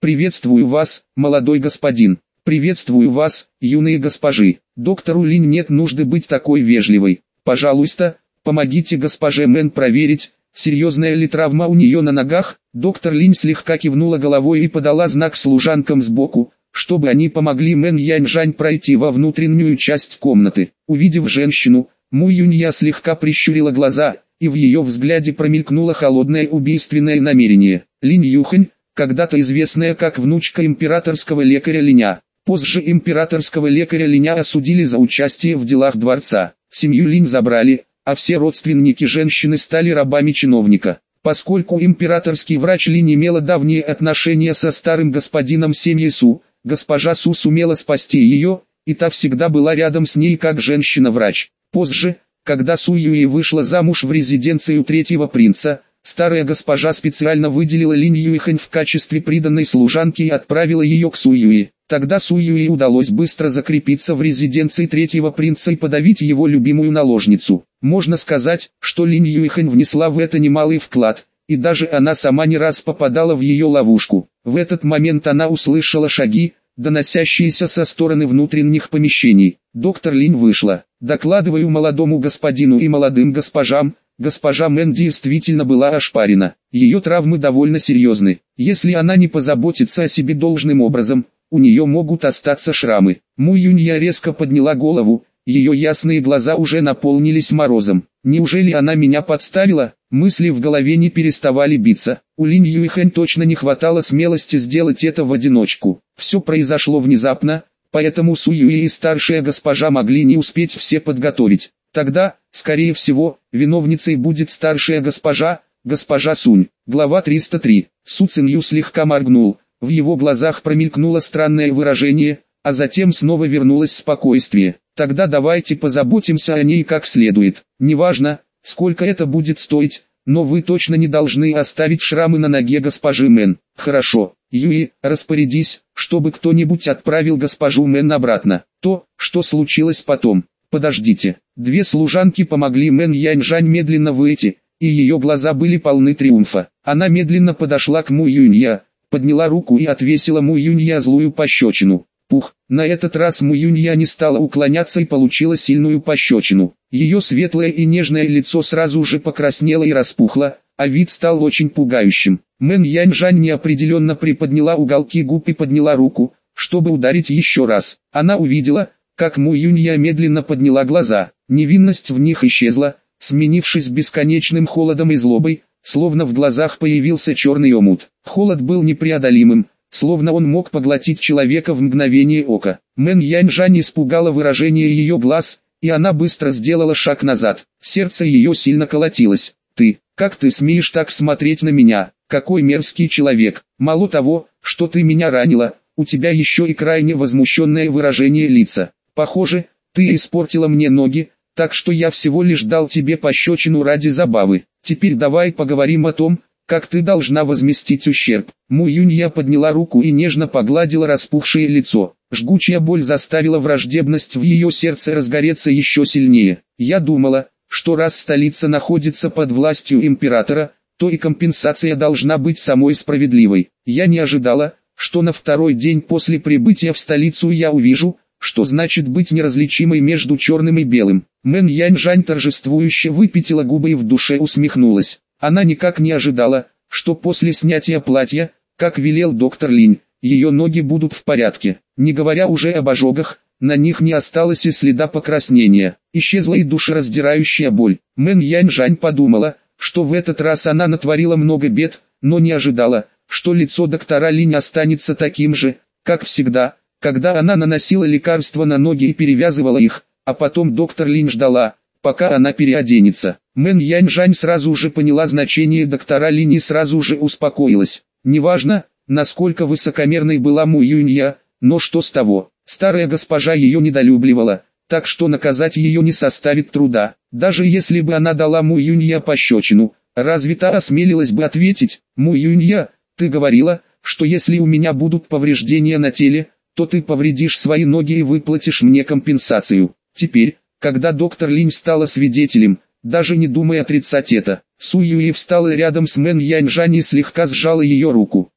«Приветствую вас, молодой господин. Приветствую вас, юные госпожи. Доктору Линь нет нужды быть такой вежливой. Пожалуйста, помогите госпоже Мэн проверить, серьезная ли травма у нее на ногах». Доктор Линь слегка кивнула головой и подала знак служанкам сбоку, чтобы они помогли Мэн Яньжань пройти во внутреннюю часть комнаты. Увидев женщину, Му Юнья слегка прищурила глаза, и в ее взгляде промелькнуло холодное убийственное намерение. Линь Юхань, когда-то известная как внучка императорского лекаря Линя. Позже императорского лекаря Линя осудили за участие в делах дворца. Семью Линь забрали, а все родственники женщины стали рабами чиновника. Поскольку императорский врач Линь имела давние отношения со старым господином семьи Су, госпожа Су сумела спасти ее, и та всегда была рядом с ней как женщина-врач. Позже, когда Су Юи вышла замуж в резиденцию третьего принца, старая госпожа специально выделила Линь Юйхань в качестве приданной служанки и отправила ее к Су Юи. Тогда Су Юи удалось быстро закрепиться в резиденции третьего принца и подавить его любимую наложницу. Можно сказать, что Линь Юйхань внесла в это немалый вклад, и даже она сама не раз попадала в ее ловушку. В этот момент она услышала шаги, доносящиеся со стороны внутренних помещений. Доктор Линь вышла. «Докладываю молодому господину и молодым госпожам, госпожа Мэн действительно была ошпарена. Ее травмы довольно серьезны. Если она не позаботится о себе должным образом, у нее могут остаться шрамы». Му Юнья резко подняла голову, ее ясные глаза уже наполнились морозом. «Неужели она меня подставила?» Мысли в голове не переставали биться. У Линь Юйхань точно не хватало смелости сделать это в одиночку. Все произошло внезапно, поэтому Су Юи и старшая госпожа могли не успеть все подготовить. Тогда, скорее всего, виновницей будет старшая госпожа Сунь. Глава 303. Су Цинью слегка моргнул, в его глазах промелькнуло странное выражение, а затем снова вернулось спокойствие. «Тогда давайте позаботимся о ней как следует. Неважно, сколько это будет стоить, но вы точно не должны оставить шрамы на ноге госпожи Мэн». «Хорошо, Юи, распорядись, чтобы кто-нибудь отправил госпожу Мэн обратно». То, что случилось потом. «Подождите». Две служанки помогли Мэн Яньжань медленно выйти, и ее глаза были полны триумфа. Она медленно подошла к Му Юнья, подняла руку и отвесила Му Юнья злую пощечину. Пух, на этот раз Му Юнья не стала уклоняться и получила сильную пощечину. Ее светлое и нежное лицо сразу же покраснело и распухло, а вид стал очень пугающим. Мэн Яньжань неопределенно приподняла уголки губ и подняла руку, чтобы ударить еще раз. Она увидела, как Му Юнья медленно подняла глаза. Невинность в них исчезла, сменившись бесконечным холодом и злобой, словно в глазах появился черный омут. Холод был непреодолимым, словно он мог поглотить человека в мгновение ока. Мэн Яньжань испугало выражение ее глаз, и она быстро сделала шаг назад. Сердце ее сильно колотилось. «Ты, как ты смеешь так смотреть на меня? Какой мерзкий человек! Мало того, что ты меня ранила, у тебя еще и крайне возмущенное выражение лица. Похоже, ты испортила мне ноги, так что я всего лишь дал тебе пощечину ради забавы. Теперь давай поговорим о том, как ты должна возместить ущерб». Му Юнья подняла руку и нежно погладила распухшее лицо. Жгучая боль заставила враждебность в ее сердце разгореться еще сильнее. «Я думала, что раз столица находится под властью императора, то и компенсация должна быть самой справедливой. Я не ожидала, что на второй день после прибытия в столицу я увижу, что значит быть неразличимой между черным и белым». Мэн Яньжань торжествующе выпятила губы и в душе усмехнулась. Она никак не ожидала, что после снятия платья, как велел доктор Линь, ее ноги будут в порядке. Не говоря уже об ожогах, на них не осталось и следа покраснения. Исчезла и душераздирающая боль. Мэн Яньжань подумала, что в этот раз она натворила много бед, но не ожидала, что лицо доктора Линь останется таким же, как всегда, когда она наносила лекарства на ноги и перевязывала их, а потом доктор Линь ждала, пока она переоденется. Мэн Яньжань сразу же поняла значение доктора Линь и сразу же успокоилась. Неважно, насколько высокомерной была Му Юнья, но что с того, старая госпожа ее недолюбливала, так что наказать ее не составит труда. Даже если бы она дала Му Юнья пощечину, разве та осмелилась бы ответить? «Му Юнья, ты говорила, что если у меня будут повреждения на теле, то ты повредишь свои ноги и выплатишь мне компенсацию». Теперь, когда доктор Линь стала свидетелем, даже не думая отрицать это, Су Юи встала рядом с Мэн Яньжань и слегка сжала ее руку.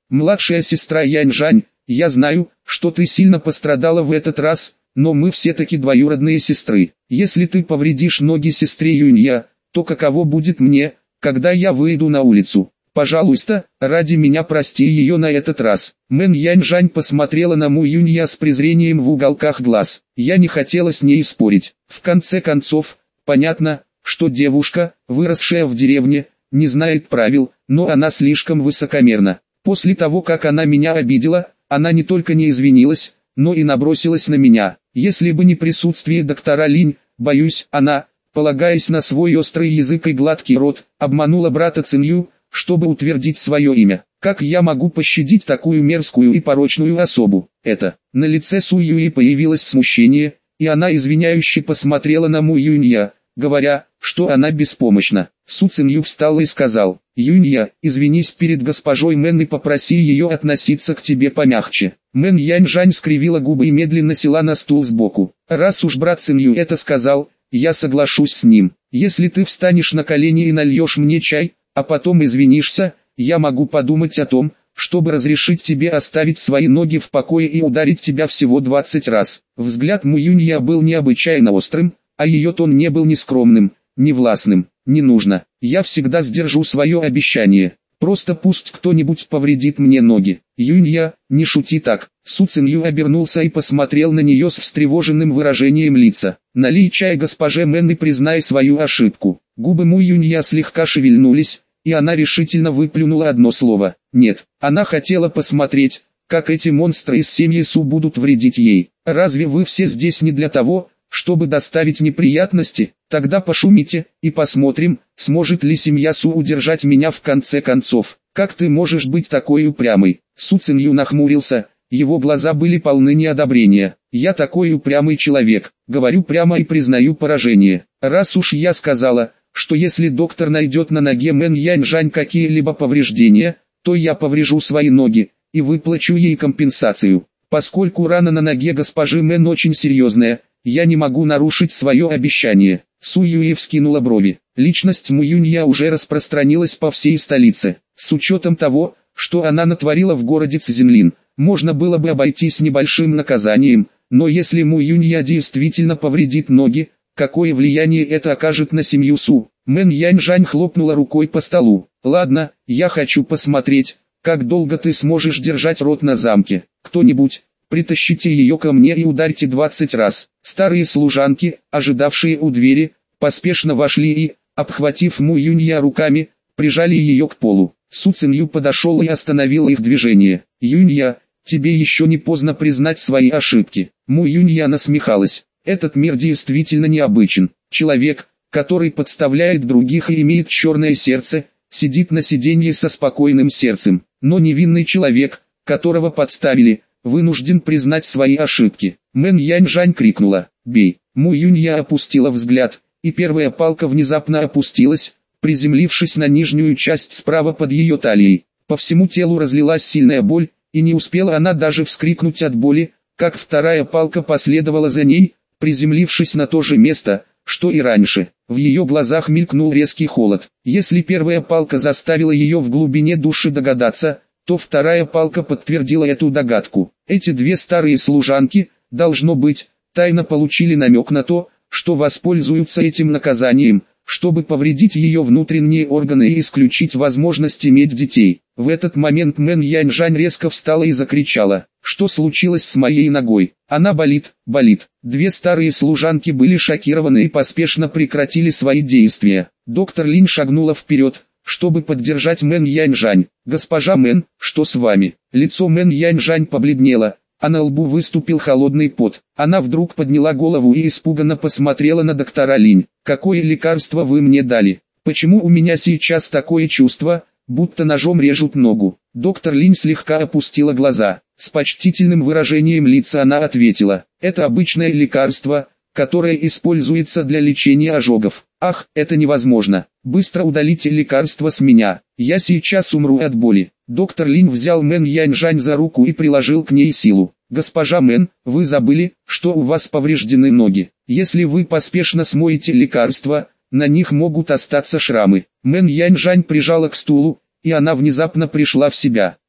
Младшая сестра Янь-Жань, я знаю, что ты сильно пострадала в этот раз, но мы все-таки двоюродные сестры. Если ты повредишь ноги сестре Юнья, то каково будет мне, когда я выйду на улицу? Пожалуйста, ради меня прости ее на этот раз». Мэн Янь-Жань посмотрела на Му Юнья с презрением в уголках глаз. Я не хотела с ней спорить. В конце концов, понятно, что девушка, выросшая в деревне, не знает правил, но она слишком высокомерна. После того, как она меня обидела, она не только не извинилась, но и набросилась на меня. Если бы не присутствие доктора Линь, боюсь, она, полагаясь на свой острый язык и гладкий рот, обманула брата Цинью, чтобы утвердить свое имя. Как я могу пощадить такую мерзкую и порочную особу? На лице Су Юи появилось смущение, и она извиняюще посмотрела на Му Юнья, говоря, что она беспомощна. Су Цинью встал и сказал: «Юнья, извинись перед госпожой Мэн и попроси ее относиться к тебе помягче». Мэн Янь-Жань скривила губы и медленно села на стул сбоку. «Раз уж брат Цинью это сказал, я соглашусь с ним. Если ты встанешь на колени и нальешь мне чай, а потом извинишься, я могу подумать о том, чтобы разрешить тебе оставить свои ноги в покое и ударить тебя всего 20 раз». Взгляд Му Юнья был необычайно острым, а ее тон не был ни скромным, ни властным. «Не нужно, я всегда сдержу свое обещание. Просто пусть кто-нибудь повредит мне ноги». «Юнья, не шути так». Су Цинью обернулся и посмотрел на нее с встревоженным выражением лица. «Налей чай госпоже Мэн и признай свою ошибку». Губы Му Юнья слегка шевельнулись, и она решительно выплюнула одно слово: «Нет». Она хотела посмотреть, как эти монстры из семьи Су будут вредить ей. «Разве вы все здесь не для того, чтобы доставить неприятности? Тогда пошумите, и посмотрим, сможет ли семья Су удержать меня в конце концов. Как ты можешь быть такой упрямой?» Су Цинью нахмурился, его глаза были полны неодобрения. «Я такой упрямый человек, говорю прямо и признаю поражение. Раз уж я сказала, что если доктор найдет на ноге Мэн Янь-Жань какие-либо повреждения, то я поврежу свои ноги, и выплачу ей компенсацию. Поскольку рана на ноге госпожи Мэн очень серьезная, я не могу нарушить свое обещание». Су Юи вскинула брови. Личность Му Юнья уже распространилась по всей столице. С учетом того, что она натворила в городе Цзинлин, можно было бы обойтись небольшим наказанием, но если Му Юнья действительно повредит ноги, какое влияние это окажет на семью Су? Мэн Янь-Жань хлопнула рукой по столу. «Ладно, я хочу посмотреть, как долго ты сможешь держать рот на замке. Кто-нибудь, притащите ее ко мне и ударьте 20 раз». Старые служанки, ожидавшие у двери, поспешно вошли и, обхватив Му Юнья руками, прижали ее к полу. Су Цинью подошел и остановил их движение. «Юнья, тебе еще не поздно признать свои ошибки». Му Юнья насмехалась. «Этот мир действительно необычен. Человек, который подставляет других и имеет черное сердце, сидит на сиденье со спокойным сердцем. Но невинный человек, которого подставили, вынужден признать свои ошибки». Мэн Янь-Жань крикнула: «Бей!». Му Юнья опустила взгляд, и первая палка внезапно опустилась, приземлившись на нижнюю часть справа под ее талией. По всему телу разлилась сильная боль, и не успела она даже вскрикнуть от боли, как вторая палка последовала за ней, приземлившись на то же место, что и раньше. В ее глазах мелькнул резкий холод. Если первая палка заставила ее в глубине души догадаться, то вторая палка подтвердила эту догадку. Эти две старые служанки, должно быть, тайно получили намек на то, что воспользуются этим наказанием, чтобы повредить ее внутренние органы и исключить возможность иметь детей. В этот момент Мэн Янь-Жань резко встала и закричала: «Что случилось с моей ногой? Она болит, болит». Две старые служанки были шокированы и поспешно прекратили свои действия. Доктор Линь шагнула вперед, чтобы поддержать Мэн Янь-Жань. «Госпожа Мэн, что с вами?» Лицо Мэн Янь-Жань побледнело, а на лбу выступил холодный пот. Она вдруг подняла голову и испуганно посмотрела на доктора Линь. «Какое лекарство вы мне дали? Почему у меня сейчас такое чувство, будто ножом режут ногу?» Доктор Линь слегка опустила глаза. С почтительным выражением лица она ответила: «Это обычное лекарство, которое используется для лечения ожогов». «Ах, это невозможно! Быстро удалите лекарство с меня, я сейчас умру от боли». Доктор Линь взял Мэн Янь-Жань за руку и приложил к ней силу. «Госпожа Мэн, вы забыли, что у вас повреждены ноги. Если вы поспешно смоете лекарство, на них могут остаться шрамы». Мэн Янь-Жань прижала к стулу, и она внезапно пришла в себя.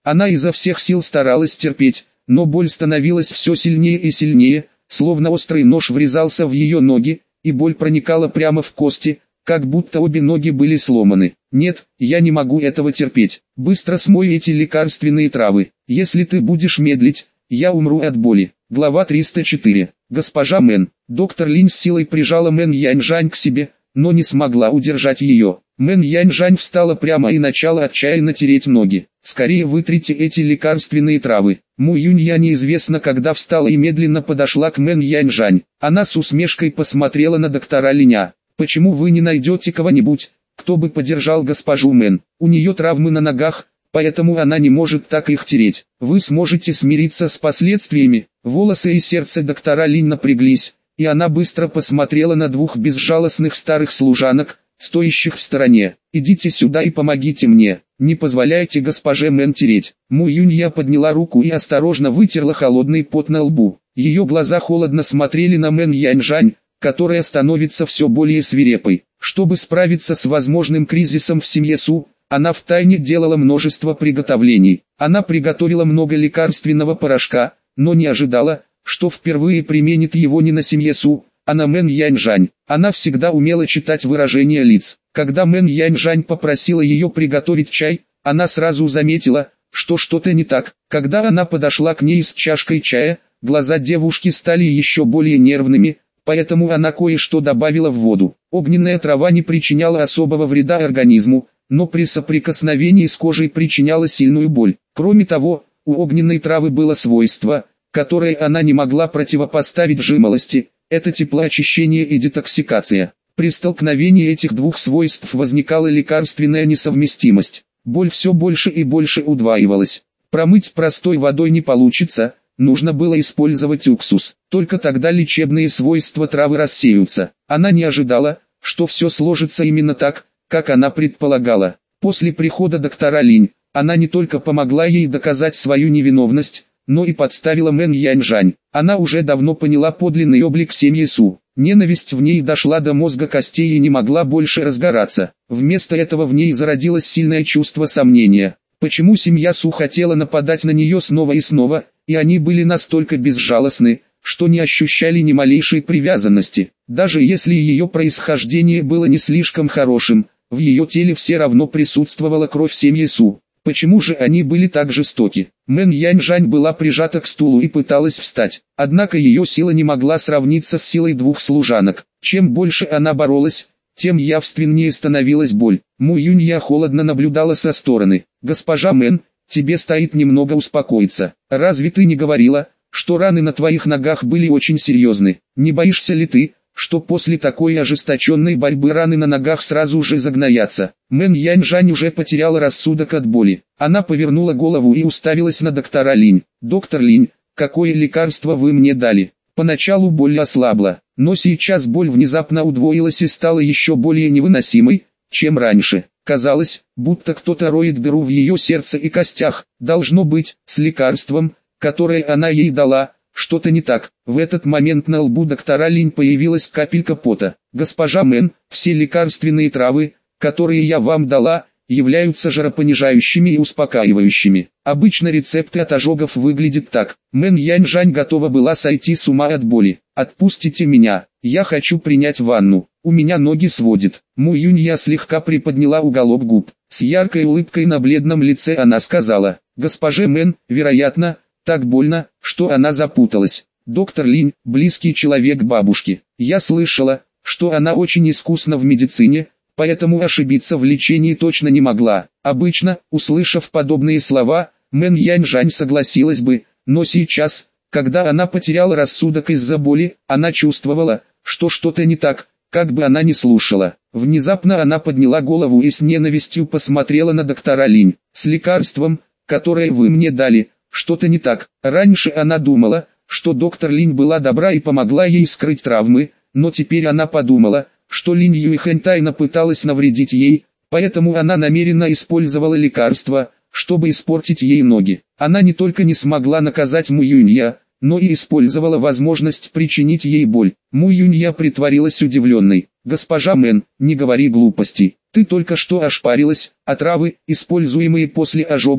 Она изо всех сил старалась терпеть, но боль становилась все сильнее и сильнее, словно острый нож врезался в ее ноги, и боль проникала прямо в кости, как будто обе ноги были сломаны. «Нет, я не могу этого терпеть. Быстро смой эти лекарственные травы. Если ты будешь медлить, я умру от боли». Глава 304. Госпожа Мэн. Доктор Линь с силой прижала Мэн Яньжань к себе, но не смогла удержать ее. Мэн Яньжань встала прямо и начала отчаянно тереть ноги. «Скорее вытрите эти лекарственные травы». Му Юнья неизвестно когда встала и медленно подошла к Мэн Яньжань. Она с усмешкой посмотрела на доктора Линя. «Почему вы не найдете кого-нибудь, кто бы поддержал госпожу Мэн? У нее травмы на ногах, поэтому она не может так их тереть. Вы сможете смириться с последствиями». Волосы и сердце доктора Линь напряглись, и она быстро посмотрела на двух безжалостных старых служанок, стоящих в стороне. «Идите сюда и помогите мне, не позволяйте госпоже Мэн тереть». Му Юнья подняла руку и осторожно вытерла холодный пот на лбу. Ее глаза холодно смотрели на Мэн Яньжань, которая становится все более свирепой. Чтобы справиться с возможным кризисом в семье Су, она втайне делала множество приготовлений. Она приготовила много лекарственного порошка, но не ожидала, что впервые применит его не на семье Су, а на Мэн Яньжань. Она всегда умела читать выражения лиц. Когда Мэн Яньжань попросила ее приготовить чай, она сразу заметила, что что-то не так. Когда она подошла к ней с чашкой чая, глаза девушки стали еще более нервными, поэтому она кое-что добавила в воду. Огненная трава не причиняла особого вреда организму, но при соприкосновении с кожей причиняла сильную боль. Кроме того, у огненной травы было свойство, которое она не могла противопоставить жимолости, это теплоочищение и детоксикация. При столкновении этих двух свойств возникала лекарственная несовместимость. Боль все больше и больше удваивалась. Промыть простой водой не получится, нужно было использовать уксус. Только тогда лечебные свойства травы рассеются. Она не ожидала, что все сложится именно так, как она предполагала. После прихода доктора Линь, она не только помогла ей доказать свою невиновность, но и подставила Мэн Яньжань. Она уже давно поняла подлинный облик семьи Су. Ненависть в ней дошла до мозга костей и не могла больше разгораться. Вместо этого в ней зародилось сильное чувство сомнения. Почему семья Су хотела нападать на нее снова и снова, и они были настолько безжалостны, что не ощущали ни малейшей привязанности. Даже если ее происхождение было не слишком хорошим, в ее теле все равно присутствовала кровь семьи Су. Почему же они были так жестоки? Мэн Яньжань была прижата к стулу и пыталась встать, однако ее сила не могла сравниться с силой двух служанок. Чем больше она боролась, тем явственнее становилась боль. Му Юнья холодно наблюдала со стороны. «Госпожа Мэн, тебе стоит немного успокоиться. Разве ты не говорила, что раны на твоих ногах были очень серьезны? Не боишься ли ты, что после такой ожесточенной борьбы раны на ногах сразу же загноятся?» Мэн Яньжань уже потеряла рассудок от боли. Она повернула голову и уставилась на доктора Линь. «Доктор Линь, какое лекарство вы мне дали?» Поначалу боль ослабла, но сейчас боль внезапно удвоилась и стала еще более невыносимой, чем раньше. Казалось, будто кто-то роет дыру в ее сердце и костях. Должно быть, с лекарством, которое она ей дала, что-то не так. В этот момент на лбу доктора Линь появилась капелька пота. «Госпожа Мэн, все лекарственные травы, которые я вам дала, являются жаропонижающими и успокаивающими. Обычно рецепты от ожогов выглядят так». Мэн Яньжань готова была сойти с ума от боли. «Отпустите меня, я хочу принять ванну, у меня ноги сводит». Му Юнья слегка приподняла уголок губ. С яркой улыбкой на бледном лице она сказала: «Госпоже Мэн, вероятно, так больно, что она запуталась. Доктор Линь, близкий человек бабушки. Я слышала, что она очень искусна в медицине, поэтому ошибиться в лечении точно не могла». Обычно, услышав подобные слова, Мэн Яньжань согласилась бы, но сейчас, когда она потеряла рассудок из-за боли, она чувствовала, что что-то не так, как бы она ни слушала. Внезапно она подняла голову и с ненавистью посмотрела на доктора Линь. «С лекарством, которое вы мне дали, что-то не так». Раньше она думала, что доктор Линь была добра и помогла ей скрыть травмы, но теперь она подумала, что Линь Юйхэн тайно пыталась навредить ей, поэтому она намеренно использовала лекарство, чтобы испортить ей ноги. Она не только не смогла наказать Му Юнья, но и использовала возможность причинить ей боль. Му Юнья притворилась удивленной. «Госпожа Мэн, не говори глупостей. Ты только что ошпарилась, а травы, используемые после ожога,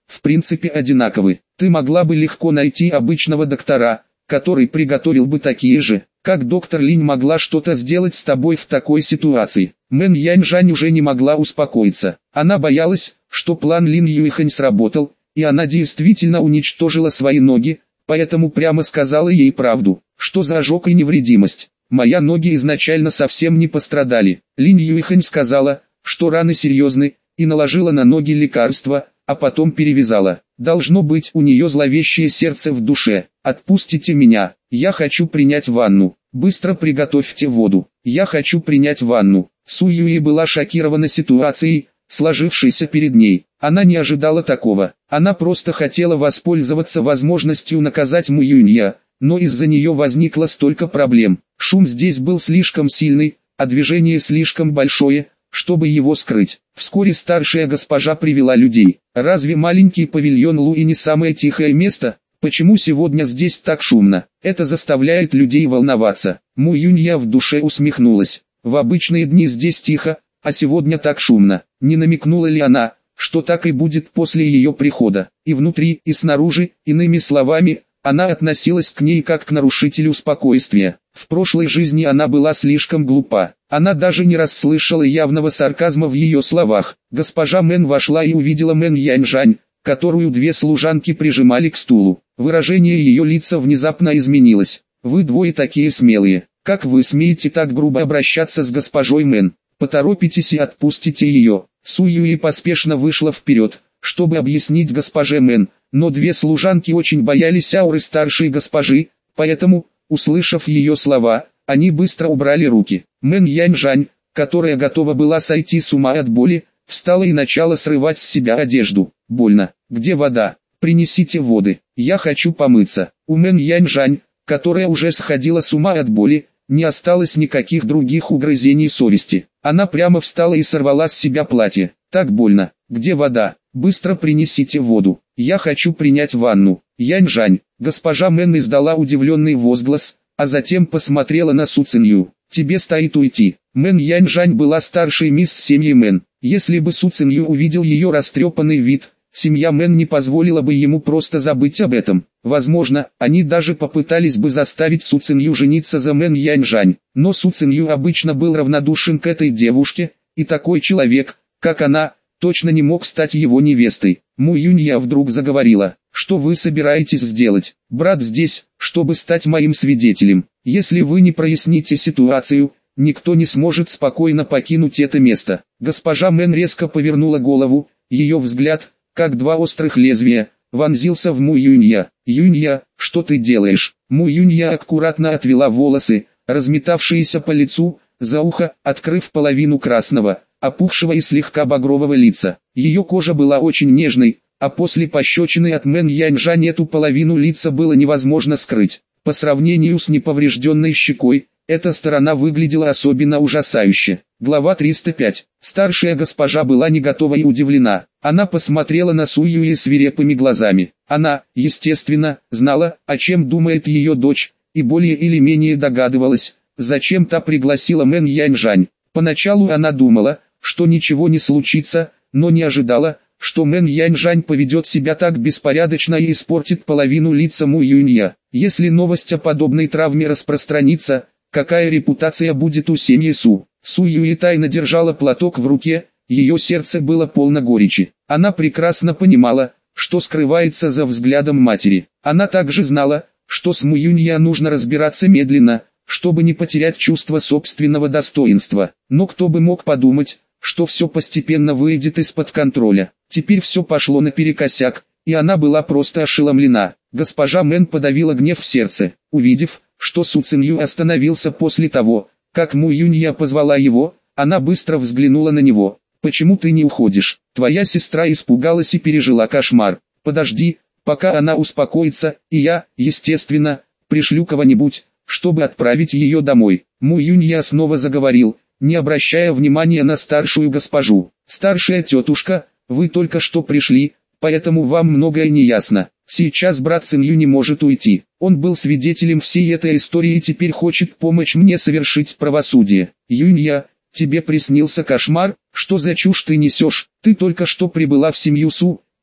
в принципе одинаковы. Ты могла бы легко найти обычного доктора, который приготовил бы такие же. Как доктор Линь могла что-то сделать с тобой в такой ситуации? Мэн Яньжань уже не могла успокоиться. Она боялась, что план Лин Юйхань сработал, и она действительно уничтожила свои ноги, поэтому прямо сказала ей правду. Что за ожог и невредимость? Мои ноги изначально совсем не пострадали. Лин Юйхань сказала, что раны серьезны, и наложила на ноги лекарства, а потом перевязала. Должно быть у нее зловещее сердце в душе. Отпустите меня, я хочу принять ванну. Быстро приготовьте воду, я хочу принять ванну. Су Юи была шокирована ситуацией, сложившейся перед ней. Она не ожидала такого. Она просто хотела воспользоваться возможностью наказать Му Юнья, но из-за нее возникло столько проблем. Шум здесь был слишком сильный, а движение слишком большое, чтобы его скрыть. Вскоре старшая госпожа привела людей. Разве маленький павильон Луи не самое тихое место? Почему сегодня здесь так шумно? Это заставляет людей волноваться. Му Юнья в душе усмехнулась. В обычные дни здесь тихо, а сегодня так шумно. Не намекнула ли она, что так и будет после ее прихода? И внутри, и снаружи, иными словами, она относилась к ней как к нарушителю спокойствия. В прошлой жизни она была слишком глупа. Она даже не расслышала явного сарказма в ее словах. Госпожа Мэн вошла и увидела Мэн Яньжань, которую две служанки прижимали к стулу. Выражение ее лица внезапно изменилось. «Вы двое такие смелые. Как вы смеете так грубо обращаться с госпожой Мэн? Поторопитесь и отпустите ее». Су Юи поспешно вышла вперед, чтобы объяснить госпоже Мэн, но две служанки очень боялись ауры старшей госпожи, поэтому, услышав ее слова, они быстро убрали руки. Мэн Яньжань, которая готова была сойти с ума от боли, встала и начала срывать с себя одежду. «Больно. Где вода? Принесите воды. Я хочу помыться». У Мэн Яньжань, которая уже сходила с ума от боли, не осталось никаких других угрызений совести. Она прямо встала и сорвала с себя платье. «Так больно. Где вода? Быстро принесите воду. Я хочу принять ванну». «Яньжань». Госпожа Мэн издала удивленный возглас, а затем посмотрела на Су Цинью. «Тебе стоит уйти». Мэн Яньжань была старшей мисс семьи Мэн. Если бы Су Цинью увидел ее растрепанный вид, семья Мэн не позволила бы ему просто забыть об этом. Возможно, они даже попытались бы заставить Су Цинью жениться за Мэн Яньжань. Но Су Цинью обычно был равнодушен к этой девушке, и такой человек, как она, точно не мог стать его невестой. Му Юнья вдруг заговорила. «Что вы собираетесь сделать? Брат здесь, чтобы стать моим свидетелем. Если вы не проясните ситуацию, никто не сможет спокойно покинуть это место». Госпожа Мэн резко повернула голову, ее взгляд, как два острых лезвия, вонзился в Му Юнья. «Юнья, что ты делаешь?» Му Юнья аккуратно отвела волосы, разметавшиеся по лицу, за ухо, открыв половину красного, опухшего и слегка багрового лица. Ее кожа была очень нежной, а после пощечины от Мэн Яньжань эту половину лица было невозможно скрыть. По сравнению с неповрежденной щекой, эта сторона выглядела особенно ужасающе. Глава 305. Старшая госпожа была не готова и удивлена. Она посмотрела на Су Юи свирепыми глазами. Она, естественно, знала, о чем думает ее дочь, и более или менее догадывалась, зачем та пригласила Мэн Яньжань. Поначалу она думала, что ничего не случится, но не ожидала, что Мэн Яньжань поведет себя так беспорядочно и испортит половину лица Му Юнья. Если новость о подобной травме распространится, какая репутация будет у семьи Су? Су Юи тайно держала платок в руке, ее сердце было полно горечи. Она прекрасно понимала, что скрывается за взглядом матери. Она также знала, что с Му Юнья нужно разбираться медленно, чтобы не потерять чувство собственного достоинства. Но кто бы мог подумать, что все постепенно выйдет из-под контроля. Теперь все пошло наперекосяк, и она была просто ошеломлена. Госпожа Мэн подавила гнев в сердце, увидев, что Су Цинью остановился после того, как Му Юнья позвала его, она быстро взглянула на него. «Почему ты не уходишь? Твоя сестра испугалась и пережила кошмар. Подожди, пока она успокоится, и я, естественно, пришлю кого-нибудь, чтобы отправить ее домой». Му Юнья снова заговорил, не обращая внимания на старшую госпожу. «Старшая тетушка, вы только что пришли, поэтому вам многое не ясно. Сейчас брат Цинью не может уйти. Он был свидетелем всей этой истории и теперь хочет помочь мне совершить правосудие. Юнья, тебе приснился кошмар? Что за чушь ты несешь? Ты только что прибыла в семью Су,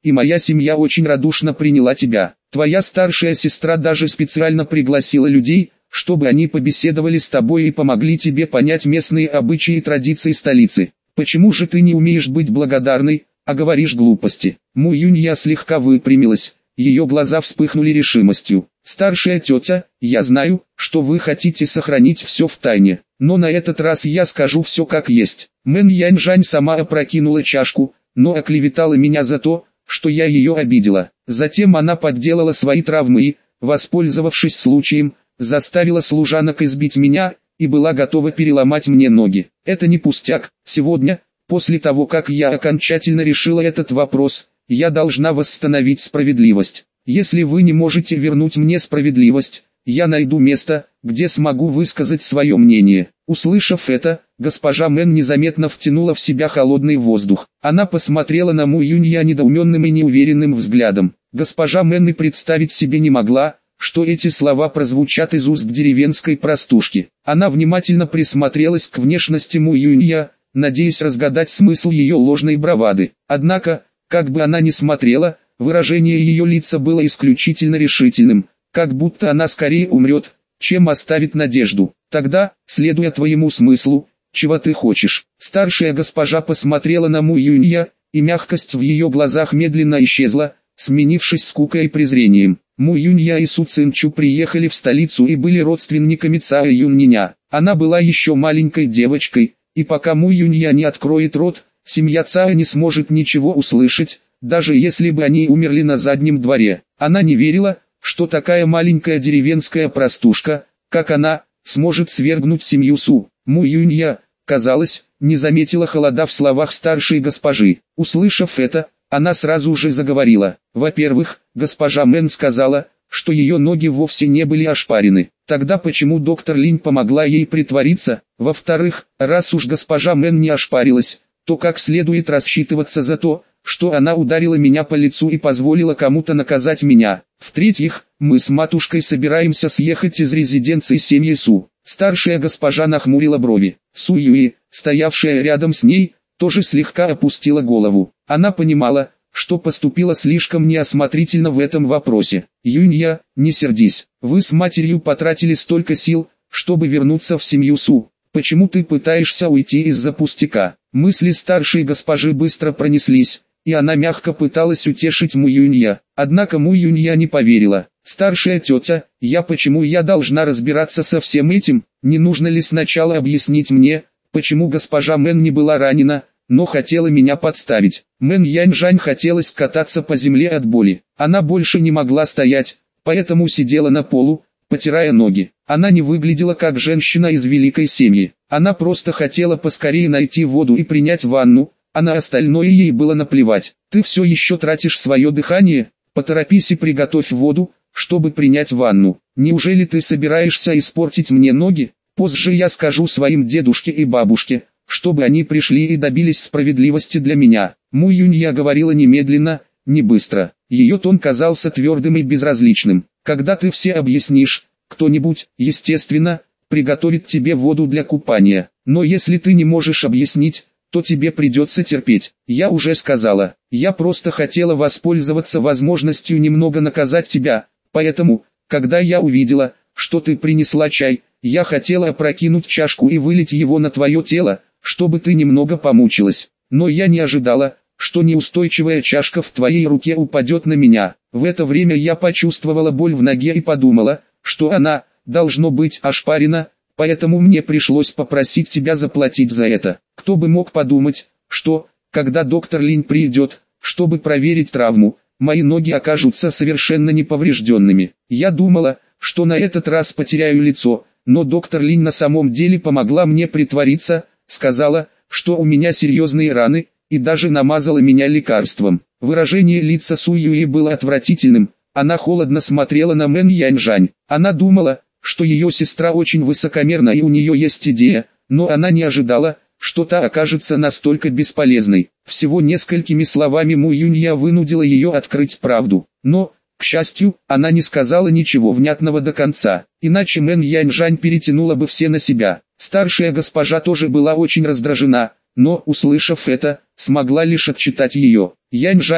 и моя семья очень радушно приняла тебя. Твоя старшая сестра даже специально пригласила людей, чтобы они побеседовали с тобой и помогли тебе понять местные обычаи и традиции столицы. Почему же ты не умеешь быть благодарной, а говоришь глупости?» Му Юнья слегка выпрямилась, ее глаза вспыхнули решимостью. «Старшая тетя, я знаю, что вы хотите сохранить все в тайне, но на этот раз я скажу все как есть. Мэн Яньжань сама опрокинула чашку, но оклеветала меня за то, что я ее обидела. Затем она подделала свои травмы и, воспользовавшись случаем, заставила служанок избить меня, и была готова переломать мне ноги. Это не пустяк. Сегодня, после того как я окончательно решила этот вопрос, я должна восстановить справедливость. Если вы не можете вернуть мне справедливость, я найду место, где смогу высказать свое мнение». Услышав это, госпожа Мэн незаметно втянула в себя холодный воздух. Она посмотрела на Му Юнья недоуменным и неуверенным взглядом. Госпожа Мэн и представить себе не могла, что эти слова прозвучат из уст деревенской простушки. Она внимательно присмотрелась к внешности Му Юнья, надеясь разгадать смысл ее ложной бравады. Однако, как бы она ни смотрела, выражение ее лица было исключительно решительным, как будто она скорее умрет, чем оставит надежду. «Тогда, следуя твоему смыслу, чего ты хочешь?» Старшая госпожа посмотрела на Му Юнья, и мягкость в ее глазах медленно исчезла, сменившись скукой и презрением. Му Юнья и Су Цинчу приехали в столицу и были родственниками Цао Юньниня. Она была еще маленькой девочкой, и пока Му Юнья не откроет рот, семья Цао не сможет ничего услышать, даже если бы они умерли на заднем дворе. Она не верила, что такая маленькая деревенская простушка, как она, сможет свергнуть семью Су. Му Юнья, казалось, не заметила холода в словах старшей госпожи. Услышав это, она сразу же заговорила. Во-первых, госпожа Мэн сказала, что ее ноги вовсе не были ошпарены. Тогда почему доктор Линь помогла ей притвориться? Во-вторых, раз уж госпожа Мэн не ошпарилась, то как следует рассчитываться за то, что она ударила меня по лицу и позволила кому-то наказать меня. В-третьих, мы с матушкой собираемся съехать из резиденции семьи Су. Старшая госпожа нахмурила брови. Су Юи, стоявшая рядом с ней, тоже слегка опустила голову. Она понимала, что поступила слишком неосмотрительно в этом вопросе. «Юнья, не сердись. Вы с матерью потратили столько сил, чтобы вернуться в семью Су. Почему ты пытаешься уйти из-за пустяка?» Мысли старшей госпожи быстро пронеслись, и она мягко пыталась утешить Му Юнья. Однако Му Юнья не поверила. «Старшая тетя, почему я должна разбираться со всем этим? Не нужно ли сначала объяснить мне, почему госпожа Мэн не была ранена, но хотела меня подставить?» Мэн Яньжань хотелось кататься по земле от боли. Она больше не могла стоять, поэтому сидела на полу, потирая ноги. Она не выглядела как женщина из великой семьи. Она просто хотела поскорее найти воду и принять ванну, а на остальное ей было наплевать. «Ты все еще тратишь свое дыхание? Поторопись и приготовь воду, чтобы принять ванну. Неужели ты собираешься испортить мне ноги? Позже я скажу своим дедушке и бабушке, чтобы они пришли и добились справедливости для меня». Му Юнья говорила немедленно, не быстро. Ее тон казался твердым и безразличным. «Когда ты все объяснишь, кто-нибудь, естественно, приготовит тебе воду для купания. Но если ты не можешь объяснить, то тебе придется терпеть. Я уже сказала, я просто хотела воспользоваться возможностью немного наказать тебя, поэтому, когда я увидела, что ты принесла чай, я хотела опрокинуть чашку и вылить его на твое тело, чтобы ты немного помучилась. Но я не ожидала, что неустойчивая чашка в твоей руке упадет на меня. В это время я почувствовала боль в ноге и подумала, что она, должно быть, ошпарена, поэтому мне пришлось попросить тебя заплатить за это. Кто бы мог подумать, что, когда доктор Линь придет, чтобы проверить травму, мои ноги окажутся совершенно неповрежденными. Я думала, что на этот раз потеряю лицо, но доктор Линь на самом деле помогла мне притвориться, сказала, что у меня серьезные раны, и даже намазала меня лекарством. Выражение лица Су Юи было отвратительным, она холодно смотрела на Мэн Яньжань. Она думала, что ее сестра очень высокомерна и у нее есть идея, но она не ожидала, что та окажется настолько бесполезной. Всего несколькими словами Му Юнья вынудила ее открыть правду. Но, к счастью, она не сказала ничего внятного до конца, иначе Мэн Яньжань перетянула бы все на себя. Старшая госпожа тоже была очень раздражена, но, услышав это, смогла лишь отчитать ее. «Яньжань,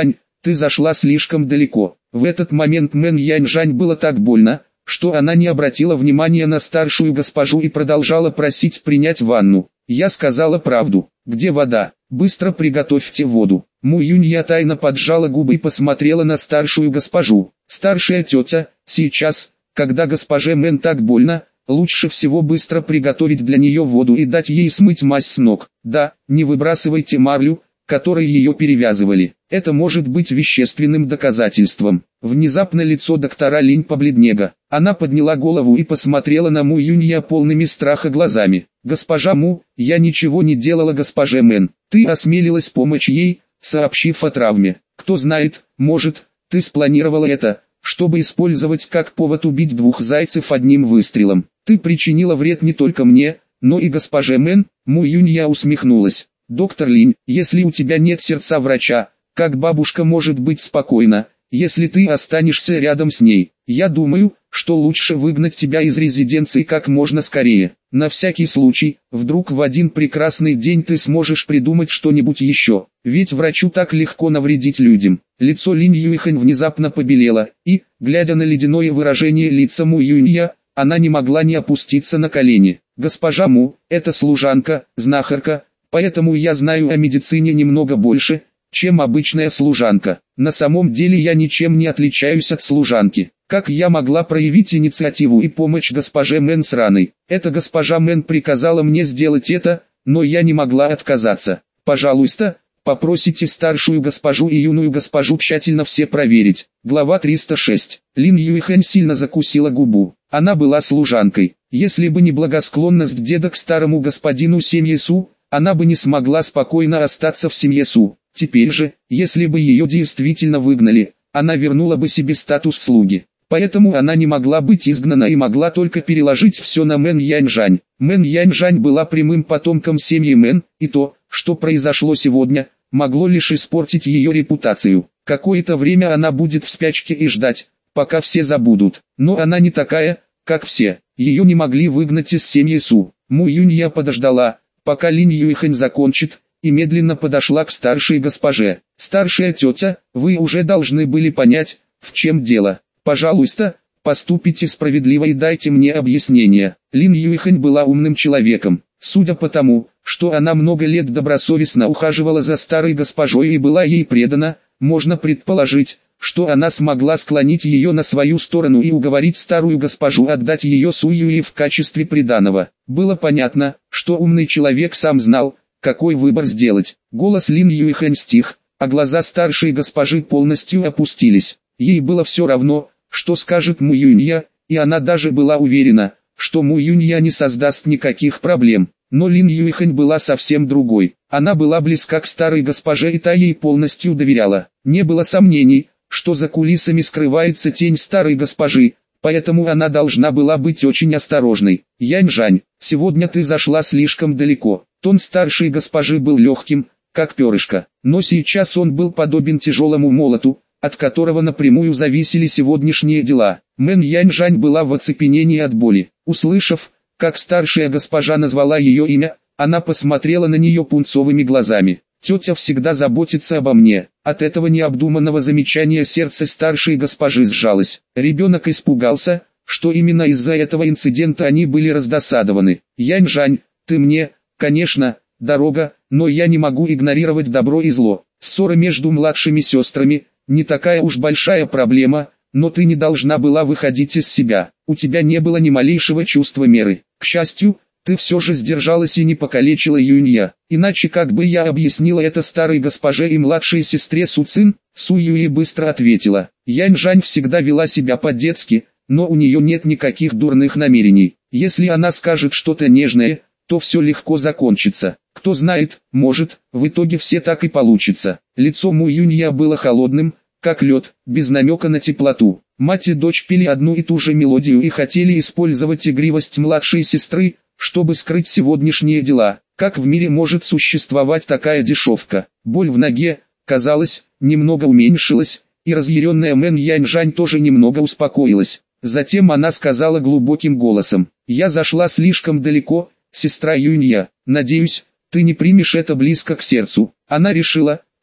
ты зашла слишком далеко. В этот момент Мэн Яньжань было так больно, что она не обратила внимания на старшую госпожу и продолжала просить принять ванну. Я сказала правду. Где вода? Быстро приготовьте воду. Му Юнья тайно поджала губы и посмотрела на старшую госпожу. Старшая тетя, сейчас, когда госпоже Мэн так больно, лучше всего быстро приготовить для нее воду и дать ей смыть мазь с ног. Да, не выбрасывайте марлю, которой ее перевязывали. Это может быть вещественным доказательством. Внезапно лицо доктора Линь побледнело. Она подняла голову и посмотрела на Му Юнья полными страха глазами. «Госпожа Му, я ничего не делала госпоже Мэн. Ты осмелилась помочь ей, сообщив о травме. Кто знает, может, ты спланировала это, чтобы использовать как повод убить двух зайцев одним выстрелом. Ты причинила вред не только мне, но и госпоже Мэн». Му Юнья усмехнулась. «Доктор Линь, если у тебя нет сердца врача, как бабушка может быть спокойна, если ты останешься рядом с ней? Я думаю, что лучше выгнать тебя из резиденции как можно скорее. На всякий случай, вдруг в один прекрасный день ты сможешь придумать что-нибудь еще, ведь врачу так легко навредить людям». Лицо Линь Юйхань внезапно побелело, и, глядя на ледяное выражение лица Му Юнья, она не могла не опуститься на колени. «Госпожа Му, это служанка, знахарка, поэтому я знаю о медицине немного больше, чем обычная служанка. На самом деле я ничем не отличаюсь от служанки. Как я могла проявить инициативу и помочь госпоже Мэн с раной? Это госпожа Мэн приказала мне сделать это, но я не могла отказаться. Пожалуйста, попросите старшую госпожу и юную госпожу тщательно все проверить». Глава 306. Лин Юйхань сильно закусила губу. Она была служанкой. Если бы не благосклонность деда к старому господину семьи Су, она бы не смогла спокойно остаться в семье Су. Теперь же, если бы ее действительно выгнали, она вернула бы себе статус слуги. Поэтому она не могла быть изгнана и могла только переложить все на Мэн Яньжань. Мэн Яньжань была прямым потомком семьи Мэн, и то, что произошло сегодня, могло лишь испортить ее репутацию. Какое-то время она будет в спячке и ждать, пока все забудут. Но она не такая, как все. Ее не могли выгнать из семьи Су. Му Юнья подождала, пока Линь Юйхань закончит, и медленно подошла к старшей госпоже. «Старшая тетя, вы уже должны были понять, в чем дело. Пожалуйста, поступите справедливо и дайте мне объяснение». Лин Юйхань была умным человеком. Судя по тому, что она много лет добросовестно ухаживала за старой госпожой и была ей предана, можно предположить, что она смогла склонить ее на свою сторону и уговорить старую госпожу отдать ее Су Юи в качестве приданого. Было понятно, что умный человек сам знал, какой выбор сделать. Голос Лин Юйхань стих, а глаза старшей госпожи полностью опустились. Ей было все равно, что скажет Му Юнья, и она даже была уверена, что Му Юнья не создаст никаких проблем. Но Лин Юйхань была совсем другой. Она была близка к старой госпоже и та ей полностью доверяла. Не было сомнений, что за кулисами скрывается тень старой госпожи, поэтому она должна была быть очень осторожной. «Яньжань, сегодня ты зашла слишком далеко». Тон старшей госпожи был легким, как перышко, но сейчас он был подобен тяжелому молоту, от которого напрямую зависели сегодняшние дела. Мэн Яньжань была в оцепенении от боли. Услышав, как старшая госпожа назвала ее имя, она посмотрела на нее пунцовыми глазами. «Тетя всегда заботится обо мне». От этого необдуманного замечания сердце старшей госпожи сжалось. Ребенок испугался, что именно из-за этого инцидента они были раздосадованы. «Яньжань, ты мне, конечно, дорога, но я не могу игнорировать добро и зло. Ссора между младшими сестрами – не такая уж большая проблема, но ты не должна была выходить из себя. У тебя не было ни малейшего чувства меры. К счастью, ты все же сдержалась и не покалечила Юнья. Иначе как бы я объяснила это старой госпоже и младшей сестре Су Цин?» Су Юи быстро ответила. «Яньжань всегда вела себя по-детски, но у нее нет никаких дурных намерений. Если она скажет что-то нежное, то все легко закончится. Кто знает, может, в итоге все так и получится». Лицо Му Юнья было холодным, как лед, без намека на теплоту. Мать и дочь пели одну и ту же мелодию и хотели использовать игривость младшей сестры, чтобы скрыть сегодняшние дела. Как в мире может существовать такая дешевка? Боль в ноге, казалось, немного уменьшилась, и разъяренная Мэн Яньжань тоже немного успокоилась. Затем она сказала глубоким голосом: «Я зашла слишком далеко, сестра Юнья, надеюсь, ты не примешь это близко к сердцу». Она решила,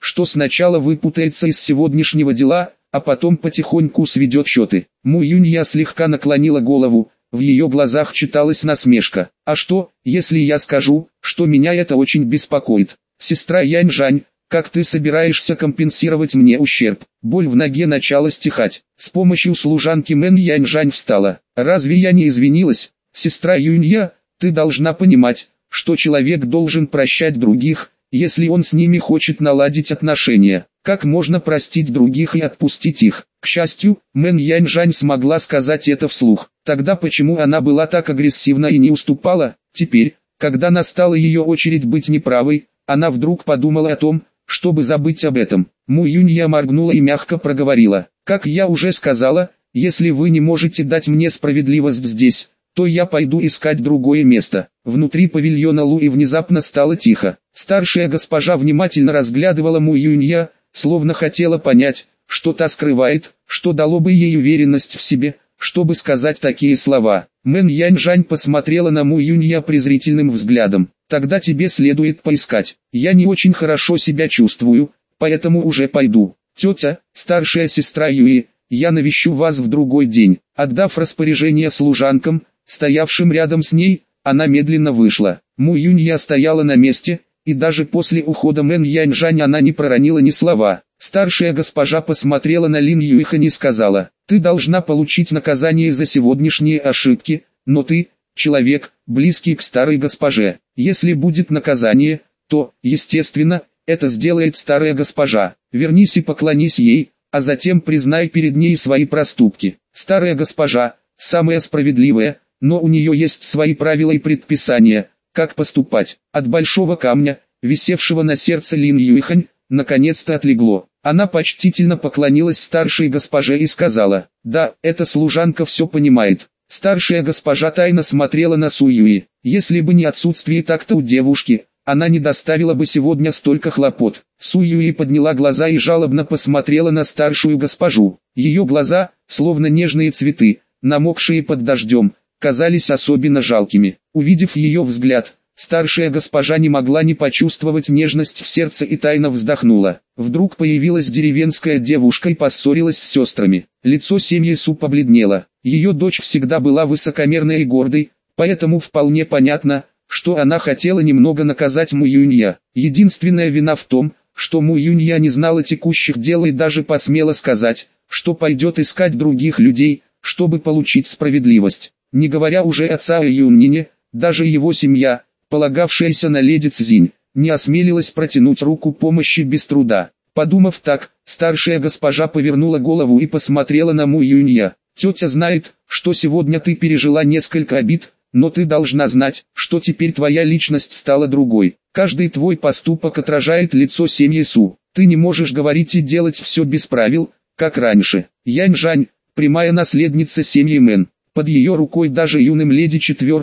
что сначала выпутается из сегодняшнего дела, а потом потихоньку сведет счеты. Му Юнья слегка наклонила голову, в ее глазах читалась насмешка. «А что, если я скажу, что меня это очень беспокоит? Сестра Яньжань, как ты собираешься компенсировать мне ущерб?» Боль в ноге начала стихать. С помощью служанки Мэн Яньжань встала. «Разве я не извинилась? Сестра Юнья, ты должна понимать, что человек должен прощать других, если он с ними хочет наладить отношения. Как можно простить других и отпустить их?» К счастью, Мэн Яньжань смогла сказать это вслух. Тогда почему она была так агрессивна и не уступала? Теперь, когда настала ее очередь быть неправой, она вдруг подумала о том, чтобы забыть об этом. Му Юнья моргнула и мягко проговорила: «Как я уже сказала, если вы не можете дать мне справедливость здесь, то я пойду искать другое место». Внутри павильона Луи внезапно стало тихо. Старшая госпожа внимательно разглядывала Му Юнья, словно хотела понять, что та скрывает, что дало бы ей уверенность в себе, чтобы сказать такие слова. Мэн Яньжань посмотрела на Му Юнья презрительным взглядом. «Тогда тебе следует поискать. Я не очень хорошо себя чувствую, поэтому уже пойду. Тетя, старшая сестра Юи, я навещу вас в другой день». Отдав распоряжение служанкам, стоявшим рядом с ней, она медленно вышла. Му Юнья стояла на месте, и даже после ухода Мэн Яньжань она не проронила ни слова. Старшая госпожа посмотрела на Лин Юйхань и сказала: «Ты должна получить наказание за сегодняшние ошибки, но ты, человек, близкий к старой госпоже. Если будет наказание, то, естественно, это сделает старая госпожа. Вернись и поклонись ей, а затем признай перед ней свои проступки. Старая госпожа, самая справедливая, но у нее есть свои правила и предписания, как поступать». От большого камня, висевшего на сердце Лин Юйхань, наконец-то отлегло. Она почтительно поклонилась старшей госпоже и сказала: «Да, эта служанка все понимает». Старшая госпожа тайно смотрела на Су Юи. Если бы не отсутствие такта у девушки, она не доставила бы сегодня столько хлопот. Су Юи подняла глаза и жалобно посмотрела на старшую госпожу. Ее глаза, словно нежные цветы, намокшие под дождем, казались особенно жалкими. Увидев ее взгляд, старшая госпожа не могла не почувствовать нежность в сердце и тайно вздохнула. Вдруг появилась деревенская девушка и поссорилась с сестрами. Лицо семьи Су побледнело. Ее дочь всегда была высокомерной и гордой, поэтому вполне понятно, что она хотела немного наказать Му Юнья. Единственная вина в том, что Му Юнья не знала текущих дел и даже посмела сказать, что пойдет искать других людей, чтобы получить справедливость. Не говоря уже о Цао Юньнине, даже его семья, полагавшаяся на леди Цзинь, не осмелилась протянуть руку помощи без труда. Подумав так, старшая госпожа повернула голову и посмотрела на Му Юнья. «Тетя знает, что сегодня ты пережила несколько обид, но ты должна знать, что теперь твоя личность стала другой. Каждый твой поступок отражает лицо семьи Су. Ты не можешь говорить и делать все без правил, как раньше. Яньжань, прямая наследница семьи Мэн. Под ее рукой даже юным леди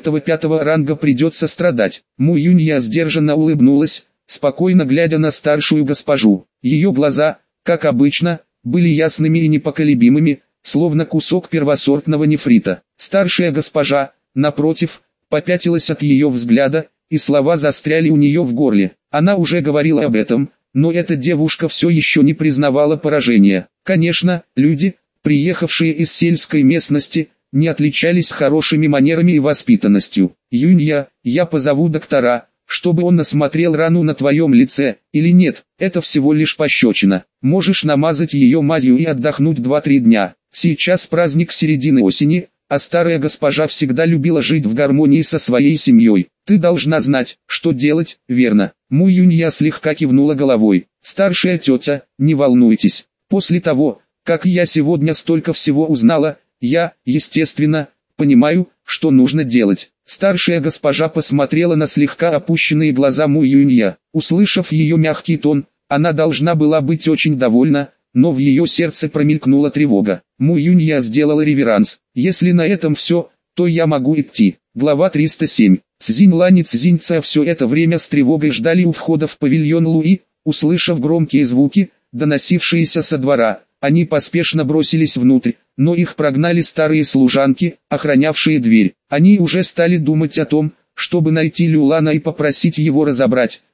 4-5 ранга придется страдать». Му Юнья сдержанно улыбнулась, спокойно глядя на старшую госпожу. Ее глаза, как обычно, были ясными и непоколебимыми, словно кусок первосортного нефрита. Старшая госпожа, напротив, попятилась от ее взгляда, и слова застряли у нее в горле. Она уже говорила об этом, но эта девушка все еще не признавала поражения. Конечно, люди, приехавшие из сельской местности, не отличались хорошими манерами и воспитанностью. «Юнья, я позову доктора, чтобы он осмотрел рану на твоем лице, или нет, это всего лишь пощечина. Можешь намазать ее мазью и отдохнуть 2-3 дня. Сейчас праздник середины осени, а старая госпожа всегда любила жить в гармонии со своей семьей. Ты должна знать, что делать, верно?» Му Юнья слегка кивнула головой. «Старшая тетя, не волнуйтесь. После того, как я сегодня столько всего узнала, я, естественно, понимаю, что нужно делать». Старшая госпожа посмотрела на слегка опущенные глаза Му Юнья. Услышав ее мягкий тон, она должна была быть очень довольна, но в ее сердце промелькнула тревога. Му Юнья сделала реверанс. «Если на этом все, то я могу идти». Глава 307. Цзинь Лань и Цзинь Ца все это время с тревогой ждали у входа в павильон Луи. Услышав громкие звуки, доносившиеся со двора, они поспешно бросились внутрь, но их прогнали старые служанки, охранявшие дверь. Они уже стали думать о том, чтобы найти Люлана и попросить его разобрать,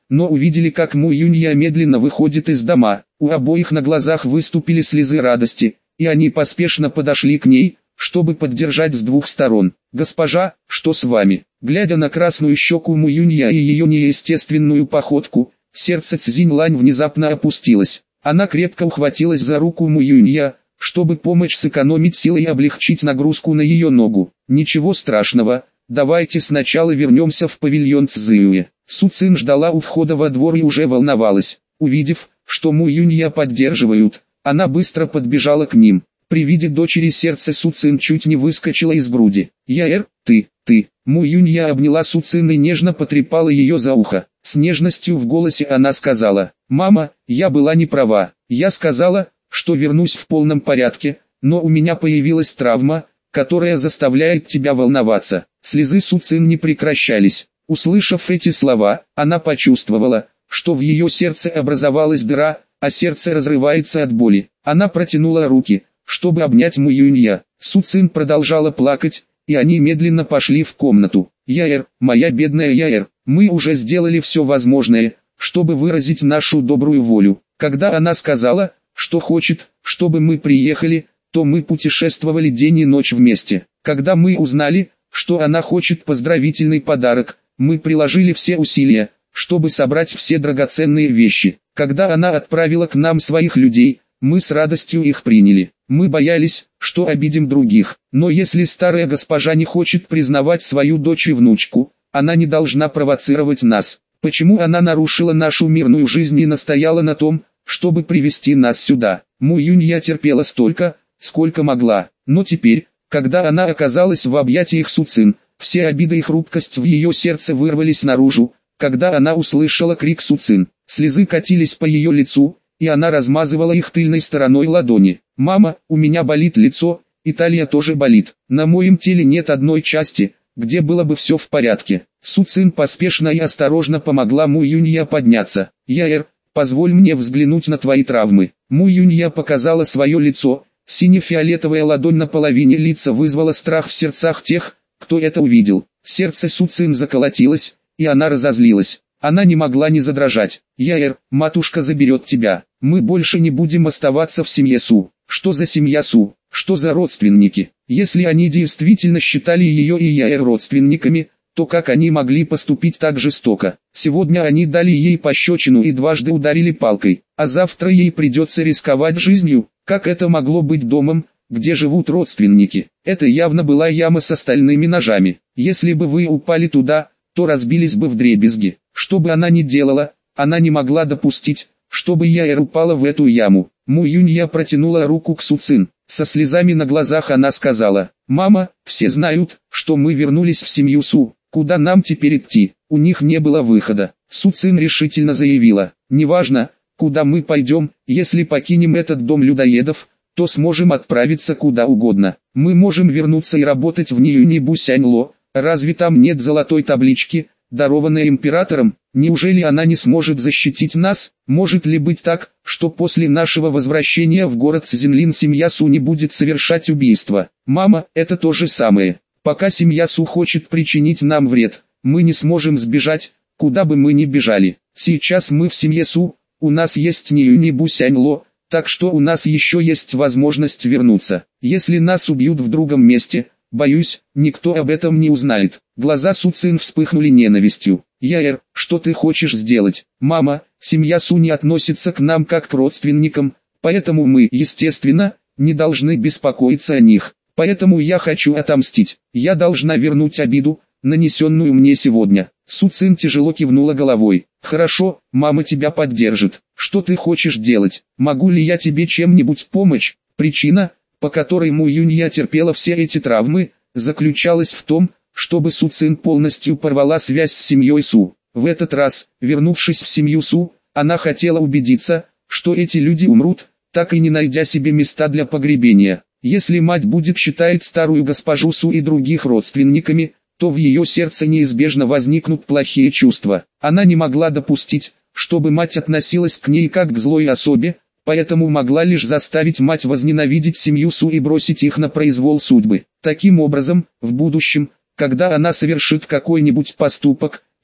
но увидели, как Му Юнья медленно выходит из дома. У обоих на глазах выступили слезы радости, и они поспешно подошли к ней, чтобы поддержать с двух сторон. «Госпожа, что с вами?» Глядя на красную щеку Му Юнья и ее неестественную походку, сердце Цзинь Лань внезапно опустилось. Она крепко ухватилась за руку Му Юнья, чтобы помочь сэкономить силы и облегчить нагрузку на ее ногу. «Ничего страшного, давайте сначала вернемся в павильон Цзюэ». Су Цин ждала у входа во двор и уже волновалась. Увидев, что Му Юнья поддерживают, она быстро подбежала к ним. При виде дочери сердце Су Цин чуть не выскочило из груди. «Яэр, ты...» Му Юнья обняла Су Цин и нежно потрепала ее за ухо. С нежностью в голосе она сказала: «Мама, я была не права. Я сказала, что вернусь в полном порядке, но у меня появилась травма, которая заставляет тебя волноваться». Слезы Су Цин не прекращались. Услышав эти слова, она почувствовала, что в ее сердце образовалась дыра, а сердце разрывается от боли. Она протянула руки, чтобы обнять Му Юнья. Су Цин продолжала плакать, и они медленно пошли в комнату. «Яэр, моя бедная Яэр, мы уже сделали все возможное, чтобы выразить нашу добрую волю». Когда она сказала, что хочет, чтобы мы приехали, то мы путешествовали день и ночь вместе. Когда мы узнали, что она хочет поздравительный подарок, мы приложили все усилия, чтобы собрать все драгоценные вещи. Когда она отправила к нам своих людей, мы с радостью их приняли. Мы боялись, что обидим других, но если старая госпожа не хочет признавать свою дочь и внучку, она не должна провоцировать нас. Почему она нарушила нашу мирную жизнь и настояла на том, чтобы привести нас сюда? Му Юнья терпела столько, сколько могла, но теперь, когда она оказалась в объятиях Су Цин, все обиды и хрупкость в ее сердце вырвались наружу, когда она услышала крик Су Цин. Слезы катились по ее лицу, и она размазывала их тыльной стороной ладони. «Мама, у меня болит лицо, и талия тоже болит. На моем теле нет одной части, где было бы все в порядке». Су Цин поспешно и осторожно помогла Му Юнья подняться. «Яэр, позволь мне взглянуть на твои травмы». Му Юнья показала свое лицо. Сине-фиолетовая ладонь на половине лица вызвала страх в сердцах тех, кто это увидел. Сердце Су Цин заколотилось, и она разозлилась. Она не могла не задрожать. «Яэр, матушка заберет тебя. Мы больше не будем оставаться в семье Су». Что за семья Су? Что за родственники? Если они действительно считали ее и Яэр родственниками, то как они могли поступить так жестоко? Сегодня они дали ей пощечину и дважды ударили палкой, а завтра ей придется рисковать жизнью. Как это могло быть домом, где живут родственники? Это явно была яма с остальными ножами. Если бы вы упали туда, то разбились бы вдребезги. Что бы она ни делала, она не могла допустить, чтобы Яэр упала в эту яму. Му Юнья протянула руку к Су Цин. Со слезами на глазах она сказала: «Мама, все знают, что мы вернулись в семью Су. Куда нам теперь идти?» У них не было выхода. Су Цин решительно заявила: «Неважно, куда мы пойдем, если покинем этот дом людоедов, то сможем отправиться куда угодно. Мы можем вернуться и работать в Ниюни Бусяньло. Разве там нет золотой таблички, дарованной императором? Неужели она не сможет защитить нас? Может ли быть так, что после нашего возвращения в город Цзинлин семья Су не будет совершать убийство? Мама, это то же самое. Пока семья Су хочет причинить нам вред, мы не сможем сбежать, куда бы мы ни бежали. Сейчас мы в семье Су, у нас есть Ниюни Бусяньло, так что у нас еще есть возможность вернуться. Если нас убьют в другом месте, боюсь, никто об этом не узнает». Глаза Су Цин вспыхнули ненавистью. «Яэр, что ты хочешь сделать?» «Мама, семья Су не относится к нам как к родственникам, поэтому мы, естественно, не должны беспокоиться о них. Поэтому я хочу отомстить. Я должна вернуть обиду, нанесенную мне сегодня». Су Цин тяжело кивнула головой. «Хорошо, мама тебя поддержит. Что ты хочешь делать? Могу ли я тебе чем-нибудь помочь?» Причина, по которой Му Юнья терпела все эти травмы, заключалась в том, чтобы Су Цин полностью порвала связь с семьей Су. В этот раз, вернувшись в семью Су, она хотела убедиться, что эти люди умрут, так и не найдя себе места для погребения. Если мать будет считать старую госпожу Су и других родственниками, то в ее сердце неизбежно возникнут плохие чувства. Она не могла допустить, чтобы мать относилась к ней как к злой особе, поэтому могла лишь заставить мать возненавидеть семью Су и бросить их на произвол судьбы. Таким образом, в будущем, когда она совершит какой-нибудь поступок,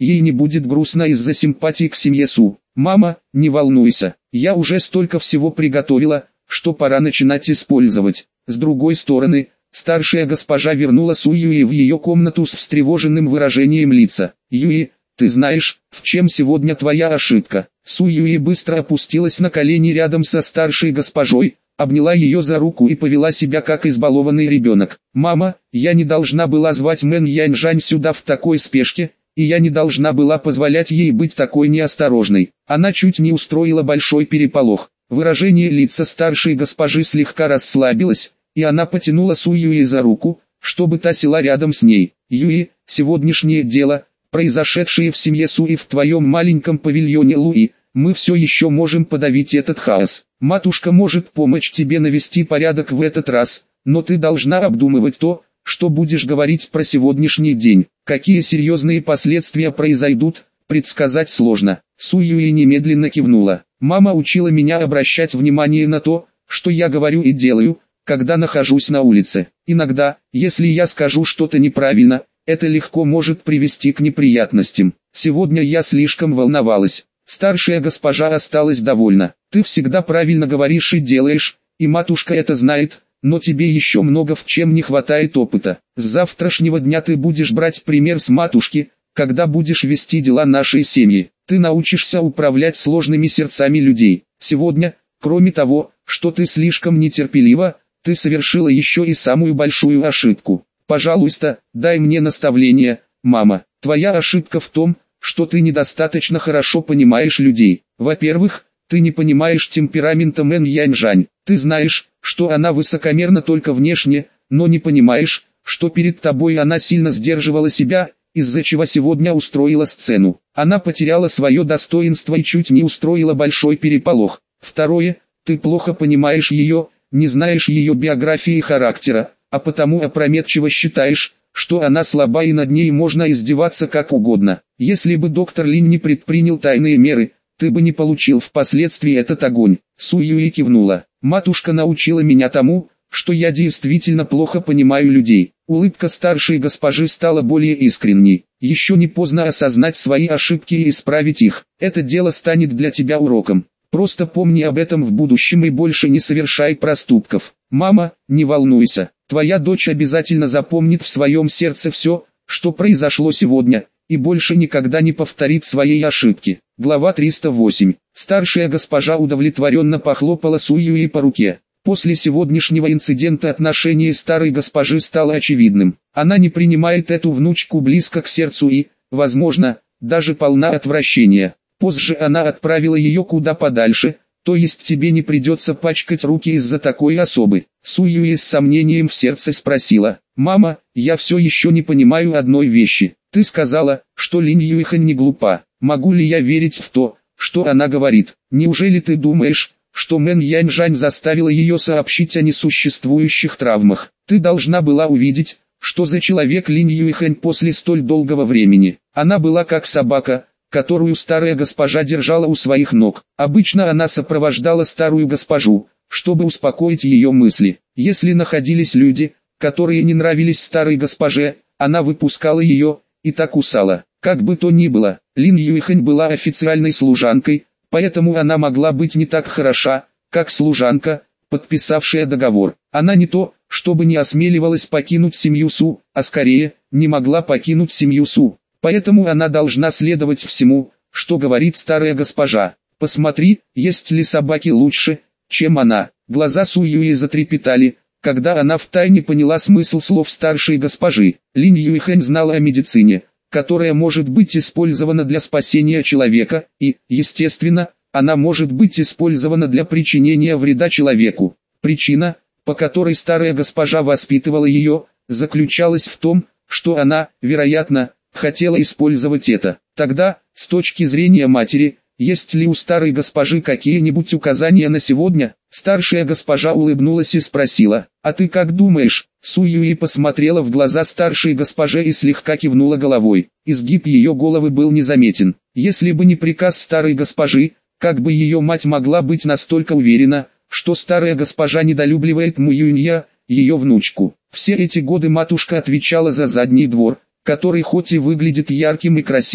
ей не будет грустно из-за симпатии к семье Су. Мама, не волнуйся, я уже столько всего приготовила, что пора начинать использовать. С другой стороны, старшая госпожа вернула Су Юи в ее комнату с встревоженным выражением лица. Юи, ты знаешь, в чем сегодня твоя ошибка? Су Юи быстро опустилась на колени рядом со старшей госпожой, обняла ее за руку и повела себя как избалованный ребенок. «Мама, я не должна была звать Мэн Яньжань сюда в такой спешке, и я не должна была позволять ей быть такой неосторожной». Она чуть не устроила большой переполох. Выражение лица старшей госпожи слегка расслабилось, и она потянула Су Юи за руку, чтобы та села рядом с ней. «Юи, сегодняшнее дело, произошедшее в семье Су и в твоем маленьком павильоне Луи, мы все еще можем подавить этот хаос. Матушка может помочь тебе навести порядок в этот раз, но ты должна обдумывать то, что будешь говорить про сегодняшний день. Какие серьезные последствия произойдут, предсказать сложно». Су Юи немедленно кивнула. «Мама учила меня обращать внимание на то, что я говорю и делаю, когда нахожусь на улице. Иногда, если я скажу что-то неправильно, это легко может привести к неприятностям. Сегодня я слишком волновалась». Старшая госпожа осталась довольна. «Ты всегда правильно говоришь и делаешь, и матушка это знает, но тебе еще много в чем не хватает опыта. С завтрашнего дня ты будешь брать пример с матушки, когда будешь вести дела нашей семьи. Ты научишься управлять сложными сердцами людей. Сегодня, кроме того, что ты слишком нетерпелива, ты совершила еще и самую большую ошибку. Пожалуйста, дай мне наставление, мама. Твоя ошибка в том, что ты недостаточно хорошо понимаешь людей. Во-первых, ты не понимаешь темперамента Мэн Яньжань. Ты знаешь, что она высокомерна только внешне, но не понимаешь, что перед тобой она сильно сдерживала себя, из-за чего сегодня устроила сцену. Она потеряла свое достоинство и чуть не устроила большой переполох. Второе, ты плохо понимаешь ее, не знаешь ее биографии и характера, а потому опрометчиво считаешь, что она слаба и над ней можно издеваться как угодно. Если бы доктор Лин не предпринял тайные меры, ты бы не получил впоследствии этот огонь. Су Юи кивнула. Матушка научила меня тому, что я действительно плохо понимаю людей. Улыбка старшей госпожи стала более искренней. Еще не поздно осознать свои ошибки и исправить их. Это дело станет для тебя уроком. Просто помни об этом в будущем и больше не совершай проступков. Мама, не волнуйся. Твоя дочь обязательно запомнит в своем сердце все, что произошло сегодня, и больше никогда не повторит своей ошибки. Глава 308. Старшая госпожа удовлетворенно похлопала Су Юи по руке. После сегодняшнего инцидента отношение старой госпожи стало очевидным. Она не принимает эту внучку близко к сердцу и, возможно, даже полна отвращения. Позже она отправила ее куда подальше, то есть тебе не придется пачкать руки из-за такой особы. Су Юи с сомнением в сердце спросила: «Мама, я все еще не понимаю одной вещи. Ты сказала, что Линь Юйхань не глупа. Могу ли я верить в то, что она говорит? Неужели ты думаешь, что Мэн Яньжань заставила ее сообщить о несуществующих травмах? Ты должна была увидеть, что за человек Линь Юйхань после столь долгого времени. Она была как собака, которую старая госпожа держала у своих ног. Обычно она сопровождала старую госпожу, чтобы успокоить ее мысли. Если находились люди, которые не нравились старой госпоже, она выпускала ее и так кусала. Как бы то ни было, Лин Юйхань была официальной служанкой, поэтому она могла быть не так хороша, как служанка, подписавшая договор. Она не то, чтобы не осмеливалась покинуть семью Су, а скорее, не могла покинуть семью Су. Поэтому она должна следовать всему, что говорит старая госпожа. Посмотри, есть ли собаки лучше, чем она. Глаза Су Юи затрепетали, когда она втайне поняла смысл слов старшей госпожи. Линь Юйхань знала о медицине, которая может быть использована для спасения человека, и, естественно, она может быть использована для причинения вреда человеку. Причина, по которой старая госпожа воспитывала ее, заключалась в том, что она, вероятно, хотела использовать это. Тогда, с точки зрения матери, есть ли у старой госпожи какие-нибудь указания на сегодня? Старшая госпожа улыбнулась и спросила: «А ты как думаешь?» Су Юи посмотрела в глаза старшей госпоже и слегка кивнула головой. Изгиб ее головы был незаметен. Если бы не приказ старой госпожи, как бы ее мать могла быть настолько уверена, что старая госпожа недолюбливает Му Юнья, ее внучку? Все эти годы матушка отвечала за задний двор, который хоть и выглядит ярким и красивым,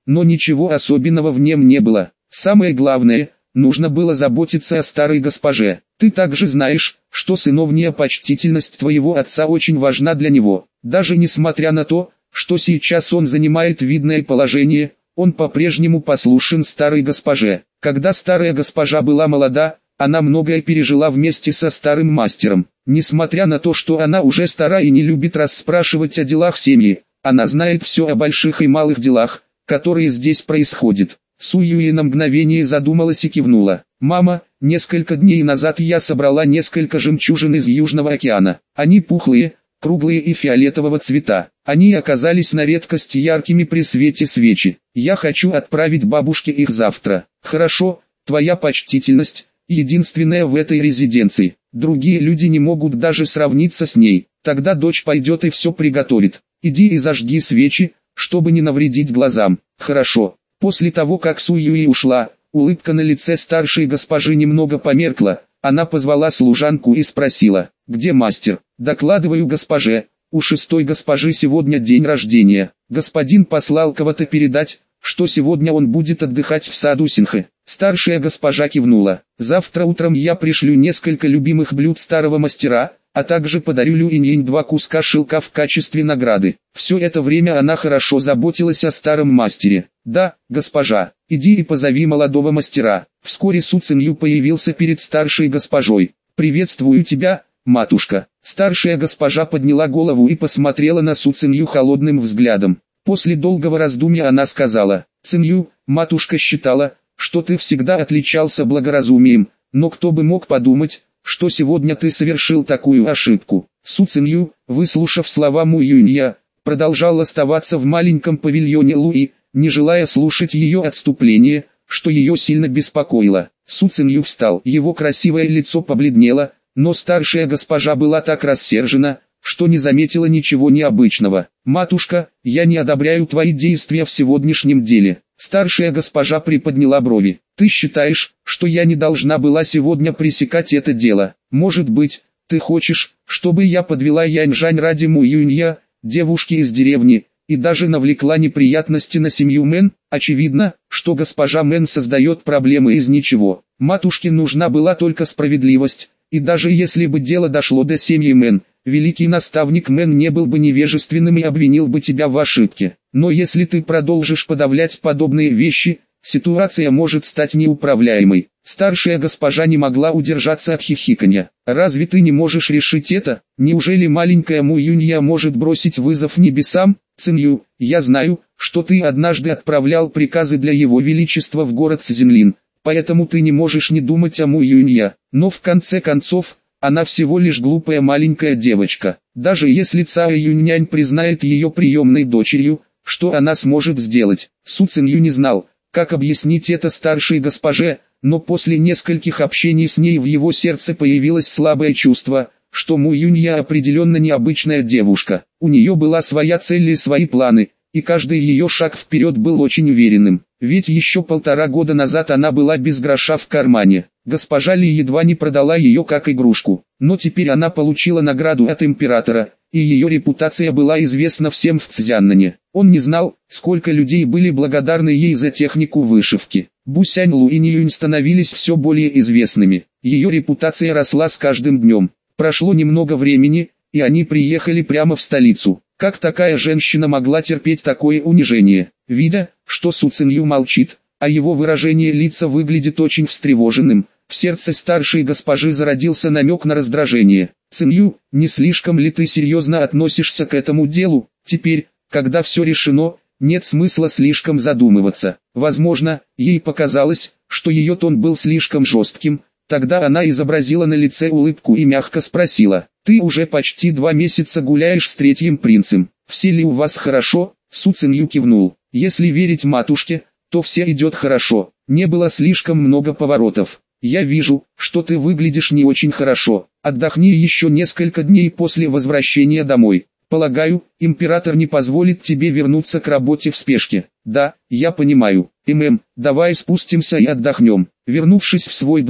но ничего особенного в нем не было. Самое главное, нужно было заботиться о старой госпоже. Ты также знаешь, что сыновняя почтительность твоего отца очень важна для него. Даже несмотря на то, что сейчас он занимает видное положение, он по-прежнему послушен старой госпоже. Когда старая госпожа была молода, она многое пережила вместе со старым мастером. Несмотря на то, что она уже стара и не любит расспрашивать о делах семьи, она знает все о больших и малых делах, которые здесь происходят. Суюи на мгновение задумалась и кивнула. «Мама, несколько дней назад я собрала несколько жемчужин из Южного океана. Они пухлые, круглые и фиолетового цвета. Они оказались на редкость яркими при свете свечи. Я хочу отправить бабушке их завтра». «Хорошо, твоя почтительность, единственная в этой резиденции. Другие люди не могут даже сравниться с ней. Тогда дочь пойдет и все приготовит. Иди и зажги свечи, чтобы не навредить глазам». «Хорошо». После того, как Суюи ушла, улыбка на лице старшей госпожи немного померкла. Она позвала служанку и спросила: «Где мастер?» «Докладываю госпоже, у шестой госпожи сегодня день рождения. Господин послал кого-то передать, что сегодня он будет отдыхать в саду Синхэ». Старшая госпожа кивнула. «Завтра утром я пришлю несколько любимых блюд старого мастера, а также подарю Лю Инь 2 куска шелка в качестве награды». Все это время она хорошо заботилась о старом мастере. «Да, госпожа, иди и позови молодого мастера». Вскоре Су Цинью появился перед старшей госпожой. «Приветствую тебя, матушка». Старшая госпожа подняла голову и посмотрела на Су Цинью холодным взглядом. После долгого раздумья она сказала: «Цинью, матушка считала, что ты всегда отличался благоразумием, но кто бы мог подумать, что сегодня ты совершил такую ошибку». Су Цинью, выслушав слова Му Юнья, продолжал оставаться в маленьком павильоне Луи, не желая слушать ее отступление, что ее сильно беспокоило. Су Цинью встал, его красивое лицо побледнело, но старшая госпожа была так рассержена, что не заметила ничего необычного. «Матушка, я не одобряю твои действия в сегодняшнем деле». Старшая госпожа приподняла брови. «Ты считаешь, что я не должна была сегодня пресекать это дело? Может быть, ты хочешь, чтобы я подвела Яньжань ради Му Юнья, девушки из деревни, и даже навлекла неприятности на семью Мэн?» Очевидно, что госпожа Мэн создает проблемы из ничего. Матушке нужна была только справедливость, и даже если бы дело дошло до семьи Мэн, великий наставник Мэн не был бы невежественным и обвинил бы тебя в ошибке. Но если ты продолжишь подавлять подобные вещи, ситуация может стать неуправляемой. Старшая госпожа не могла удержаться от хихиканья. «Разве ты не можешь решить это? Неужели маленькая Му Юнья может бросить вызов небесам?» «Цинью, я знаю, что ты однажды отправлял приказы для его величества в город Цзинлин, поэтому ты не можешь не думать о Му Юнья. Но в конце концов, она всего лишь глупая маленькая девочка. Даже если Цао Юньнянь признает ее приемной дочерью, что она сможет сделать?» Су Цинью не знал, как объяснить это старшей госпоже, но после нескольких общений с ней в его сердце появилось слабое чувство, что Му Юнья определенно необычная девушка. У нее была своя цель и свои планы, и каждый ее шаг вперед был очень уверенным. Ведь еще 1,5 года назад она была без гроша в кармане. Госпожа Ли едва не продала ее как игрушку, но теперь она получила награду от императора, и ее репутация была известна всем в Цзяннане. Он не знал, сколько людей были благодарны ей за технику вышивки. Бусянь Лу и Ниюнь становились все более известными. Ее репутация росла с каждым днем. Прошло немного времени, и они приехали прямо в столицу. Как такая женщина могла терпеть такое унижение? Видя, что Су Цинью молчит, а его выражение лица выглядит очень встревоженным, в сердце старшей госпожи зародился намек на раздражение. «Цинью, не слишком ли ты серьезно относишься к этому делу? Теперь, когда все решено, нет смысла слишком задумываться». Возможно, ей показалось, что ее тон был слишком жестким. Тогда она изобразила на лице улыбку и мягко спросила: «Ты уже почти 2 месяца гуляешь с третьим принцем. Все ли у вас хорошо?» Су Цинью кивнул. «Если верить матушке, то все идет хорошо. Не было слишком много поворотов. Я вижу, что ты выглядишь не очень хорошо. Отдохни еще несколько дней после возвращения домой. Полагаю, император не позволит тебе вернуться к работе в спешке». «Да, я понимаю. Давай спустимся и отдохнем». Вернувшись в свой двор,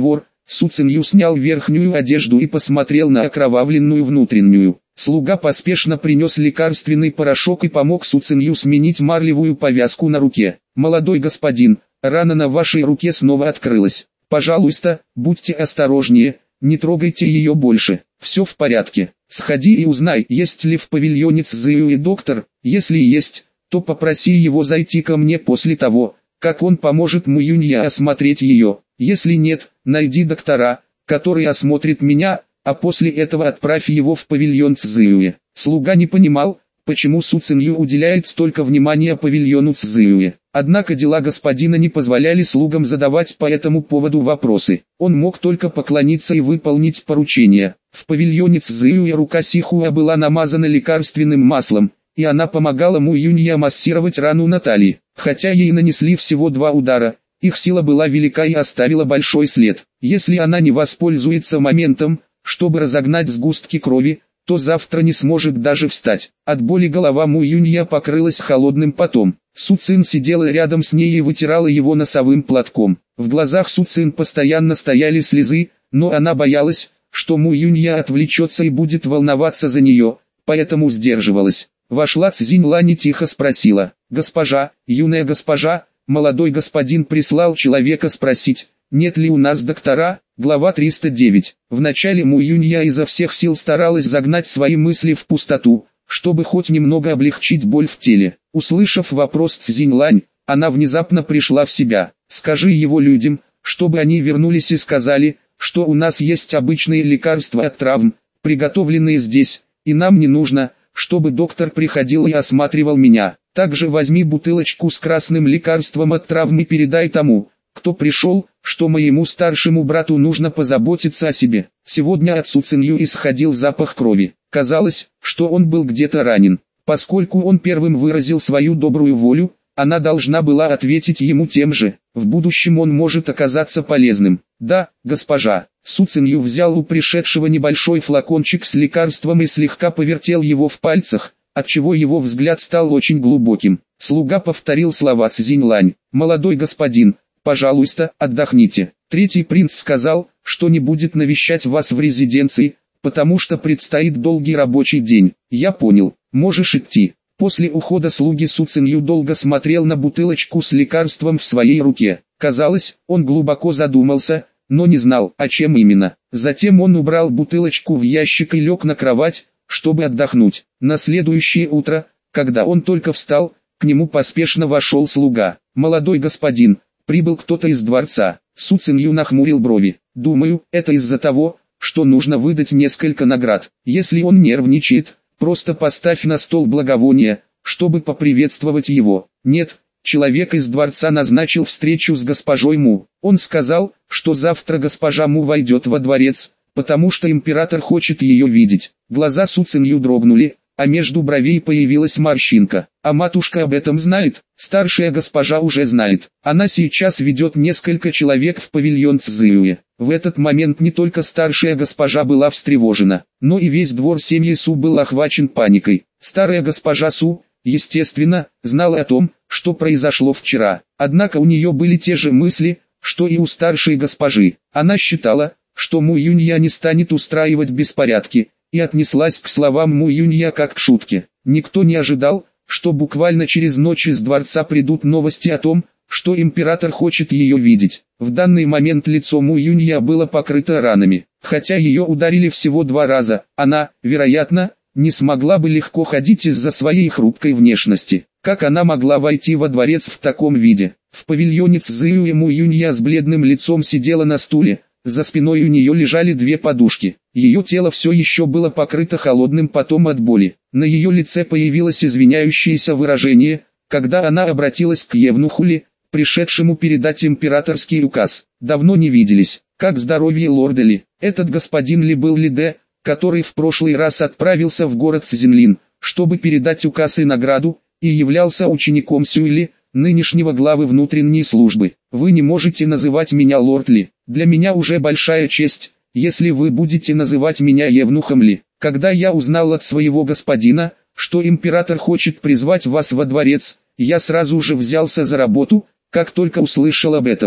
Су Цинью снял верхнюю одежду и посмотрел на окровавленную внутреннюю. Слуга поспешно принес лекарственный порошок и помог Су Цинью сменить марлевую повязку на руке. «Молодой господин, рана на вашей руке снова открылась. Пожалуйста, будьте осторожнее, не трогайте ее больше. Все в порядке. Сходи и узнай, есть ли в павильоне Цзюи доктор. Если есть, то попроси его зайти ко мне после того, как он поможет Му Юнья осмотреть ее. Если нет, найди доктора, который осмотрит меня, а после этого отправь его в павильон Цзюи». Слуга не понимал, почему Су Цинью уделяет столько внимания павильону Цзюи. Однако дела господина не позволяли слугам задавать по этому поводу вопросы. Он мог только поклониться и выполнить поручение. В павильоне Цзюи рука Сихуа была намазана лекарственным маслом, и она помогала Му Юнья массировать рану на талии. Хотя ей нанесли всего 2 удара, их сила была велика и оставила большой след. Если она не воспользуется моментом, чтобы разогнать сгустки крови, то завтра не сможет даже встать. От боли голова Му Юнья покрылась холодным потом. Су Цин сидела рядом с ней и вытирала его носовым платком. В глазах Су Цин постоянно стояли слезы, но она боялась, что Му Юнья отвлечется и будет волноваться за нее, поэтому сдерживалась. Вошла Цзинь Лань и тихо спросила: «Госпожа, юная госпожа, молодой господин прислал человека спросить, нет ли у нас доктора?» Глава 309. Вначале Му Юнья изо всех сил старалась загнать свои мысли в пустоту, чтобы хоть немного облегчить боль в теле. Услышав вопрос Цзинь Лань, она внезапно пришла в себя. «Скажи его людям, чтобы они вернулись и сказали, что у нас есть обычные лекарства от травм, приготовленные здесь, и нам не нужно, чтобы доктор приходил и осматривал меня. Также возьми бутылочку с красным лекарством от травм и передай тому, кто пришел, что моему старшему брату нужно позаботиться о себе». Сегодня от Су Цинью исходил запах крови. Казалось, что он был где-то ранен. Поскольку он первым выразил свою добрую волю, она должна была ответить ему тем же. В будущем он может оказаться полезным. «Да, госпожа». Су Цинью взял у пришедшего небольшой флакончик с лекарством и слегка повертел его в пальцах, отчего его взгляд стал очень глубоким. Слуга повторил слова Цзинь Лань: «Молодой господин, пожалуйста, отдохните. Третий принц сказал, что не будет навещать вас в резиденции, потому что предстоит долгий рабочий день». «Я понял, можешь идти». После ухода слуги Су Цинью долго смотрел на бутылочку с лекарством в своей руке. Казалось, он глубоко задумался, но не знал, о чем именно. Затем он убрал бутылочку в ящик и лег на кровать, чтобы отдохнуть. На следующее утро, когда он только встал, к нему поспешно вошел слуга. «Молодой господин, прибыл кто-то из дворца». Су Цинью нахмурил брови. «Думаю, это из-за того, что нужно выдать несколько наград. Если он нервничает, просто поставь на стол благовония, чтобы поприветствовать его». «Нет, человек из дворца назначил встречу с госпожой Му. Он сказал, что завтра госпожа Му войдет во дворец, потому что император хочет ее видеть». Глаза Су Цинью дрогнули, а между бровей появилась морщинка. «А матушка об этом знает?» «Старшая госпожа уже знает. Она сейчас ведет несколько человек в павильон Цзюи». В этот момент не только старшая госпожа была встревожена, но и весь двор семьи Су был охвачен паникой. Старая госпожа Су, естественно, знала о том, что произошло вчера. Однако у нее были те же мысли, что и у старшей госпожи. Она считала, что Му Юнья не станет устраивать беспорядки, и отнеслась к словам Му Юнья как к шутке. Никто не ожидал, что буквально через ночь из дворца придут новости о том, что император хочет ее видеть. В данный момент лицо Му Юнья было покрыто ранами. Хотя ее ударили всего 2 раза, она, вероятно, не смогла бы легко ходить из-за своей хрупкой внешности. Как она могла войти во дворец в таком виде? В павильоне Цзюи Му Юнья с бледным лицом сидела на стуле, за спиной у нее лежали 2 подушки. Ее тело все еще было покрыто холодным потом от боли. На ее лице появилось извиняющееся выражение, когда она обратилась к евнуху Ли, пришедшему передать императорский указ. «Давно не виделись. Как здоровье лорда Ли?» Этот господин Ли был Ли Дэ, который в прошлый раз отправился в город Цзинлин, чтобы передать указ и награду, и являлся учеником Сюэли, нынешнего главы внутренней службы. «Вы не можете называть меня лорд Ли. Для меня уже большая честь, если вы будете называть меня евнухом Ли. Когда я узнал от своего господина, что император хочет призвать вас во дворец, я сразу же взялся за работу, как только услышал об этом.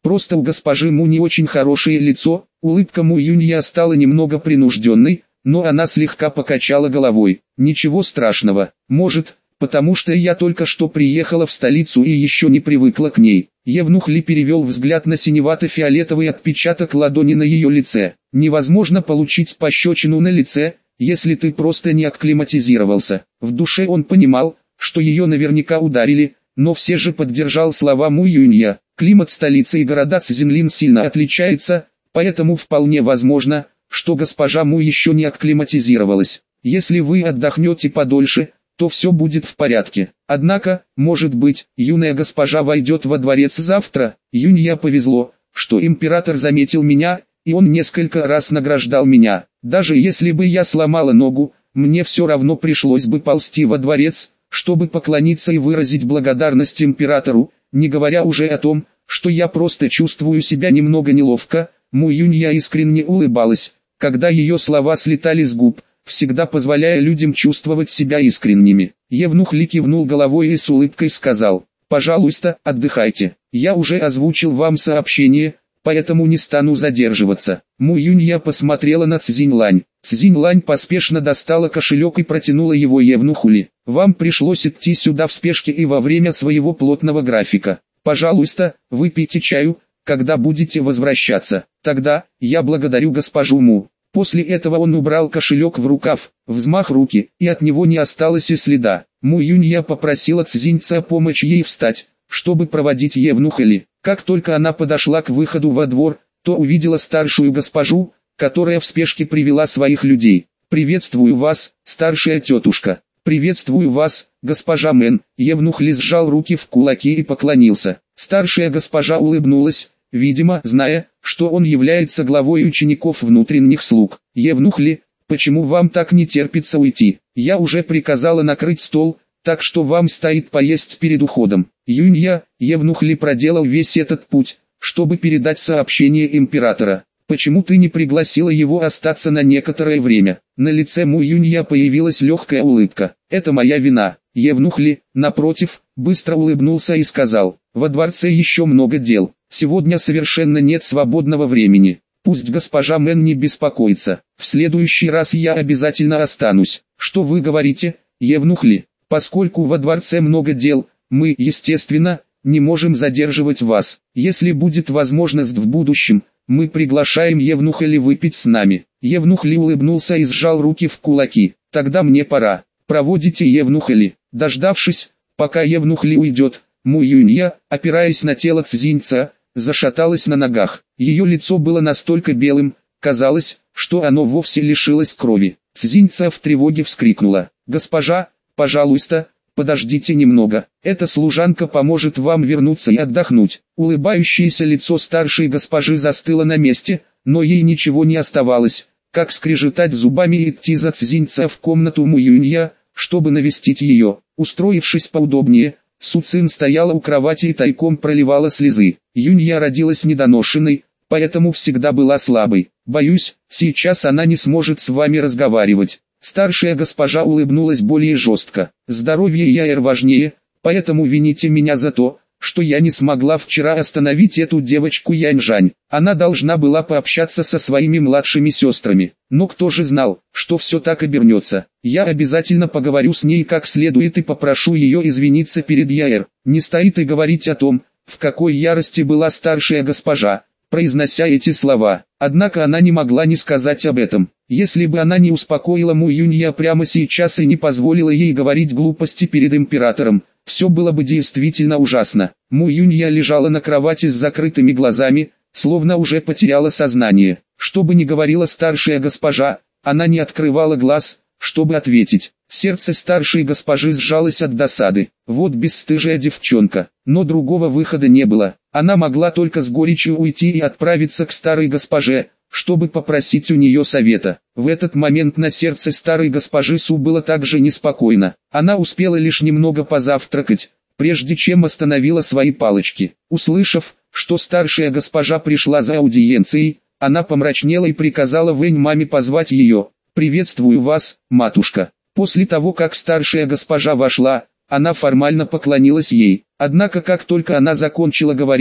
Просто у госпожи Му не очень хорошее лицо. Улыбка Му Юнья стала немного принужденной, но она слегка покачала головой. Ничего страшного, может, потому что я только что приехала в столицу и еще не привыкла к ней. Евнух Ли перевел взгляд на синевато-фиолетовый отпечаток ладони на ее лице. Невозможно получить пощечину на лице, если ты просто не акклиматизировался. В душе он понимал, что ее наверняка ударили, но все же поддержал слова Му Юнья. Климат столицы и города Цзинлин сильно отличается, поэтому вполне возможно, что госпожа Му еще не акклиматизировалась. Если вы отдохнете подольше, то все будет в порядке. Однако, может быть, юная госпожа войдет во дворец завтра. Юнья повезло, что император заметил меня, и он несколько раз награждал меня. Даже если бы я сломала ногу, мне все равно пришлось бы ползти во дворец, чтобы поклониться и выразить благодарность императору, не говоря уже о том, что я просто чувствую себя немного неловко. Му Юнья искренне улыбалась, когда ее слова слетали с губ, всегда позволяя людям чувствовать себя искренними. Евнух Ли кивнул головой и с улыбкой сказал: «Пожалуйста, отдыхайте. Я уже озвучил вам сообщение, поэтому не стану задерживаться». Му Юнья посмотрела на Цзиньлань. Цзиньлань поспешно достала кошелек и протянула его Евнуху Ли. «Вам пришлось идти сюда в спешке и во время своего плотного графика. Пожалуйста, выпейте чаю, когда будете возвращаться. Тогда, я благодарю госпожу Му». После этого он убрал кошелек в рукав, взмах руки, и от него не осталось и следа. Му Юнья попросила Цзиньца помочь ей встать, чтобы проводить Евнуха Ли. Как только она подошла к выходу во двор, то увидела старшую госпожу, которая в спешке привела своих людей. «Приветствую вас, старшая тетушка». «Приветствую вас, госпожа Мэн». Евнух Ли сжал руки в кулаки и поклонился. Старшая госпожа улыбнулась, видимо, зная, что он является главой учеников внутренних слуг. «Евнух Ли, почему вам так не терпится уйти? Я уже приказала накрыть стол, так что вам стоит поесть перед уходом». Юнья, Евнух Ли проделал весь этот путь, чтобы передать сообщение императора. «Почему ты не пригласила его остаться на некоторое время?» На лице Му Юнья появилась легкая улыбка. «Это моя вина». Евнух Ли, напротив, быстро улыбнулся и сказал: «Во дворце еще много дел. Сегодня совершенно нет свободного времени. Пусть госпожа Мэн не беспокоится. В следующий раз я обязательно останусь». «Что вы говорите, Евнух Ли? Поскольку во дворце много дел, мы, естественно, не можем задерживать вас. Если будет возможность в будущем, мы приглашаем Евнуха Ли выпить с нами». Евнух Ли улыбнулся и сжал руки в кулаки. «Тогда мне пора. Проводите Евнуха Ли». Дождавшись, пока Евнух Ли уйдет, Му Юнья, опираясь на тело Цзиньца, зашаталась на ногах. Ее лицо было настолько белым, казалось, что оно вовсе лишилось крови. Цзиньца в тревоге вскрикнула: «Госпожа, пожалуйста, подождите немного, эта служанка поможет вам вернуться и отдохнуть». Улыбающееся лицо старшей госпожи застыло на месте, но ей ничего не оставалось, как скрежетать зубами и идти за Цзиньца в комнату Му Юнья, чтобы навестить ее. Устроившись поудобнее, Су Цин стояла у кровати и тайком проливала слезы. Юнья родилась недоношенной, поэтому всегда была слабой. «Боюсь, сейчас она не сможет с вами разговаривать». Старшая госпожа улыбнулась более жестко. «Здоровье Яэр важнее, поэтому вините меня за то, что я не смогла вчера остановить эту девочку Яньжань. Она должна была пообщаться со своими младшими сестрами. Но кто же знал, что все так обернется. Я обязательно поговорю с ней как следует и попрошу ее извиниться перед Яэр». Не стоит и говорить о том, в какой ярости была старшая госпожа, произнося эти слова. Однако она не могла не сказать об этом. Если бы она не успокоила Му Юнья прямо сейчас и не позволила ей говорить глупости перед императором, все было бы действительно ужасно. Му Юнья лежала на кровати с закрытыми глазами, словно уже потеряла сознание. Что бы ни говорила старшая госпожа, она не открывала глаз, чтобы ответить. Сердце старшей госпожи сжалось от досады. Вот бесстыжая девчонка. Но другого выхода не было. Она могла только с горечью уйти и отправиться к старой госпоже, чтобы попросить у нее совета. В этот момент на сердце старой госпожи Су было также неспокойно. Она успела лишь немного позавтракать, прежде чем остановила свои палочки. Услышав, что старшая госпожа пришла за аудиенцией, она помрачнела и приказала Вэнь маме позвать ее. «Приветствую вас, матушка». После того, как старшая госпожа вошла, она формально поклонилась ей. Однако как только она закончила говорить,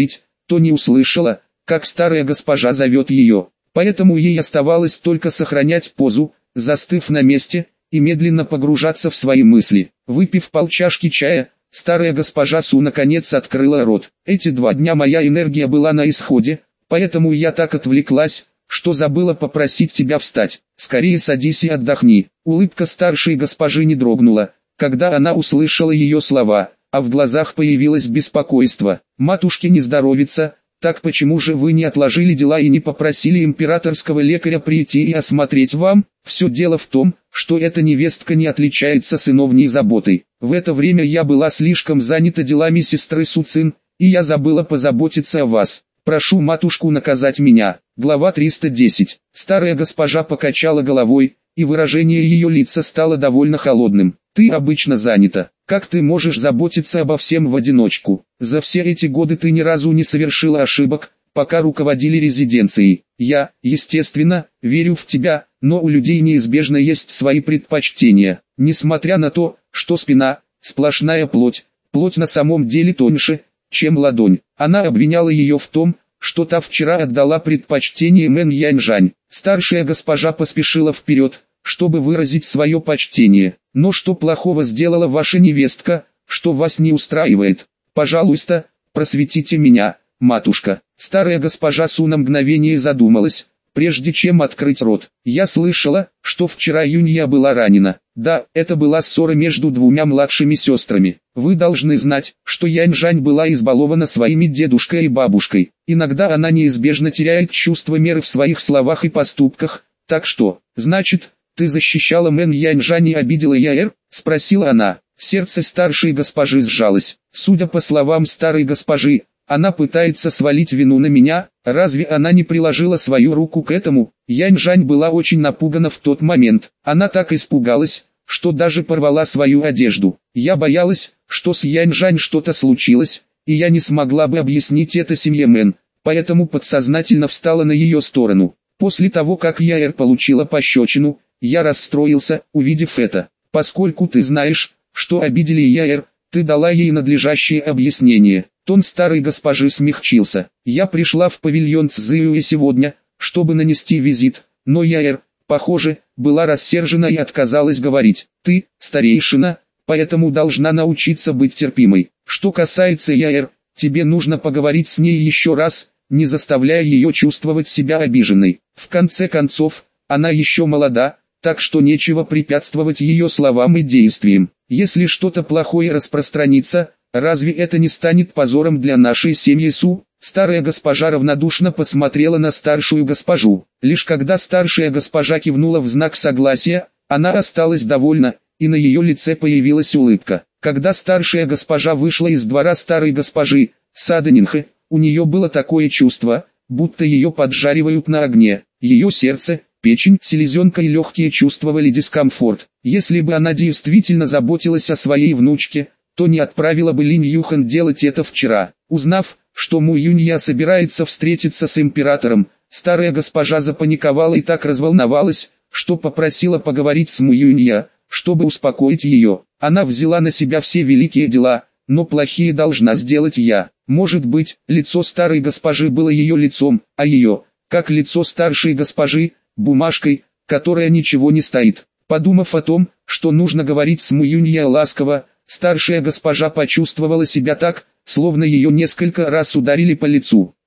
то не услышала, как старая госпожа зовет ее. Поэтому ей оставалось только сохранять позу, застыв на месте, и медленно погружаться в свои мысли. Выпив полчашки чая, старая госпожа Су наконец открыла рот. Эти 2 дня моя энергия была на исходе, поэтому я так отвлеклась, что забыла попросить тебя встать. Скорее садись и отдохни. Улыбка старшей госпожи не дрогнула, когда она услышала ее слова, а в глазах появилось беспокойство. Матушке не здоровится, так почему же вы не отложили дела и не попросили императорского лекаря прийти и осмотреть вам? Все дело в том, что эта невестка не отличается сыновней заботой. В это время я была слишком занята делами сестры Суцин, и я забыла позаботиться о вас. Прошу матушку наказать меня. Глава 310. Старая госпожа покачала головой, и выражение ее лица стало довольно холодным. Ты обычно занята. Как ты можешь заботиться обо всем в одиночку? За все эти годы ты ни разу не совершила ошибок, пока руководили резиденцией. Я, естественно, верю в тебя, но у людей неизбежно есть свои предпочтения. Несмотря на то, что спина – сплошная плоть, плоть на самом деле тоньше, чем ладонь. Она обвиняла ее в том, что та вчера отдала предпочтение Мэн Яньжань. Старшая госпожа поспешила вперед, чтобы выразить свое почтение. Но что плохого сделала ваша невестка, что вас не устраивает? Пожалуйста, просветите меня, матушка. Старая госпожа Су на мгновение задумалась, прежде чем открыть рот. Я слышала, что вчера Юнья была ранена. Да, это была ссора между 2 младшими сестрами. Вы должны знать, что Яньжань была избалована своими дедушкой и бабушкой. Иногда она неизбежно теряет чувство меры в своих словах и поступках. Так что, значит, ты защищала Мэн Яньжань и обидела Яэр? Спросила она. Сердце старшей госпожи сжалось. Судя по словам старой госпожи, она пытается свалить вину на меня. Разве она не приложила свою руку к этому? Яньжань была очень напугана в тот момент. Она так испугалась, что даже порвала свою одежду. Я боялась, что с Яньжань что-то случилось, и я не смогла бы объяснить это семье Мэн, поэтому подсознательно встала на ее сторону. После того, как Яэр получила пощечину, я расстроился, увидев это. Поскольку ты знаешь, что обидели Яэр, ты дала ей надлежащее объяснение. Тон старой госпожи смягчился. Я пришла в павильон Цзюэ сегодня, чтобы нанести визит, но Яэр, похоже, была рассержена и отказалась говорить. Ты, старейшина, поэтому должна научиться быть терпимой. Что касается Яэр, тебе нужно поговорить с ней еще раз, не заставляя ее чувствовать себя обиженной. В конце концов, она еще молода, так что нечего препятствовать ее словам и действиям. Если что-то плохое распространится, разве это не станет позором для нашей семьи Су? Старая госпожа равнодушно посмотрела на старшую госпожу. Лишь когда старшая госпожа кивнула в знак согласия, она осталась довольна, и на ее лице появилась улыбка. Когда старшая госпожа вышла из двора старой госпожи, Саданинхэ, у нее было такое чувство, будто ее поджаривают на огне. Ее сердце, печень, селезенка и легкие чувствовали дискомфорт. Если бы она действительно заботилась о своей внучке, то не отправила бы Линь Юхан делать это вчера. Узнав, что Му Юнья собирается встретиться с императором, старая госпожа запаниковала и так разволновалась, что попросила поговорить с Му Юнья, чтобы успокоить ее. Она взяла на себя все великие дела, но плохие должна сделать я. Может быть, лицо старой госпожи было ее лицом, а ее, как лицо старшей госпожи, бумажкой, которая ничего не стоит. Подумав о том, что нужно говорить с Му Юнья ласково, старшая госпожа почувствовала себя так, словно ее несколько раз ударили по лицу.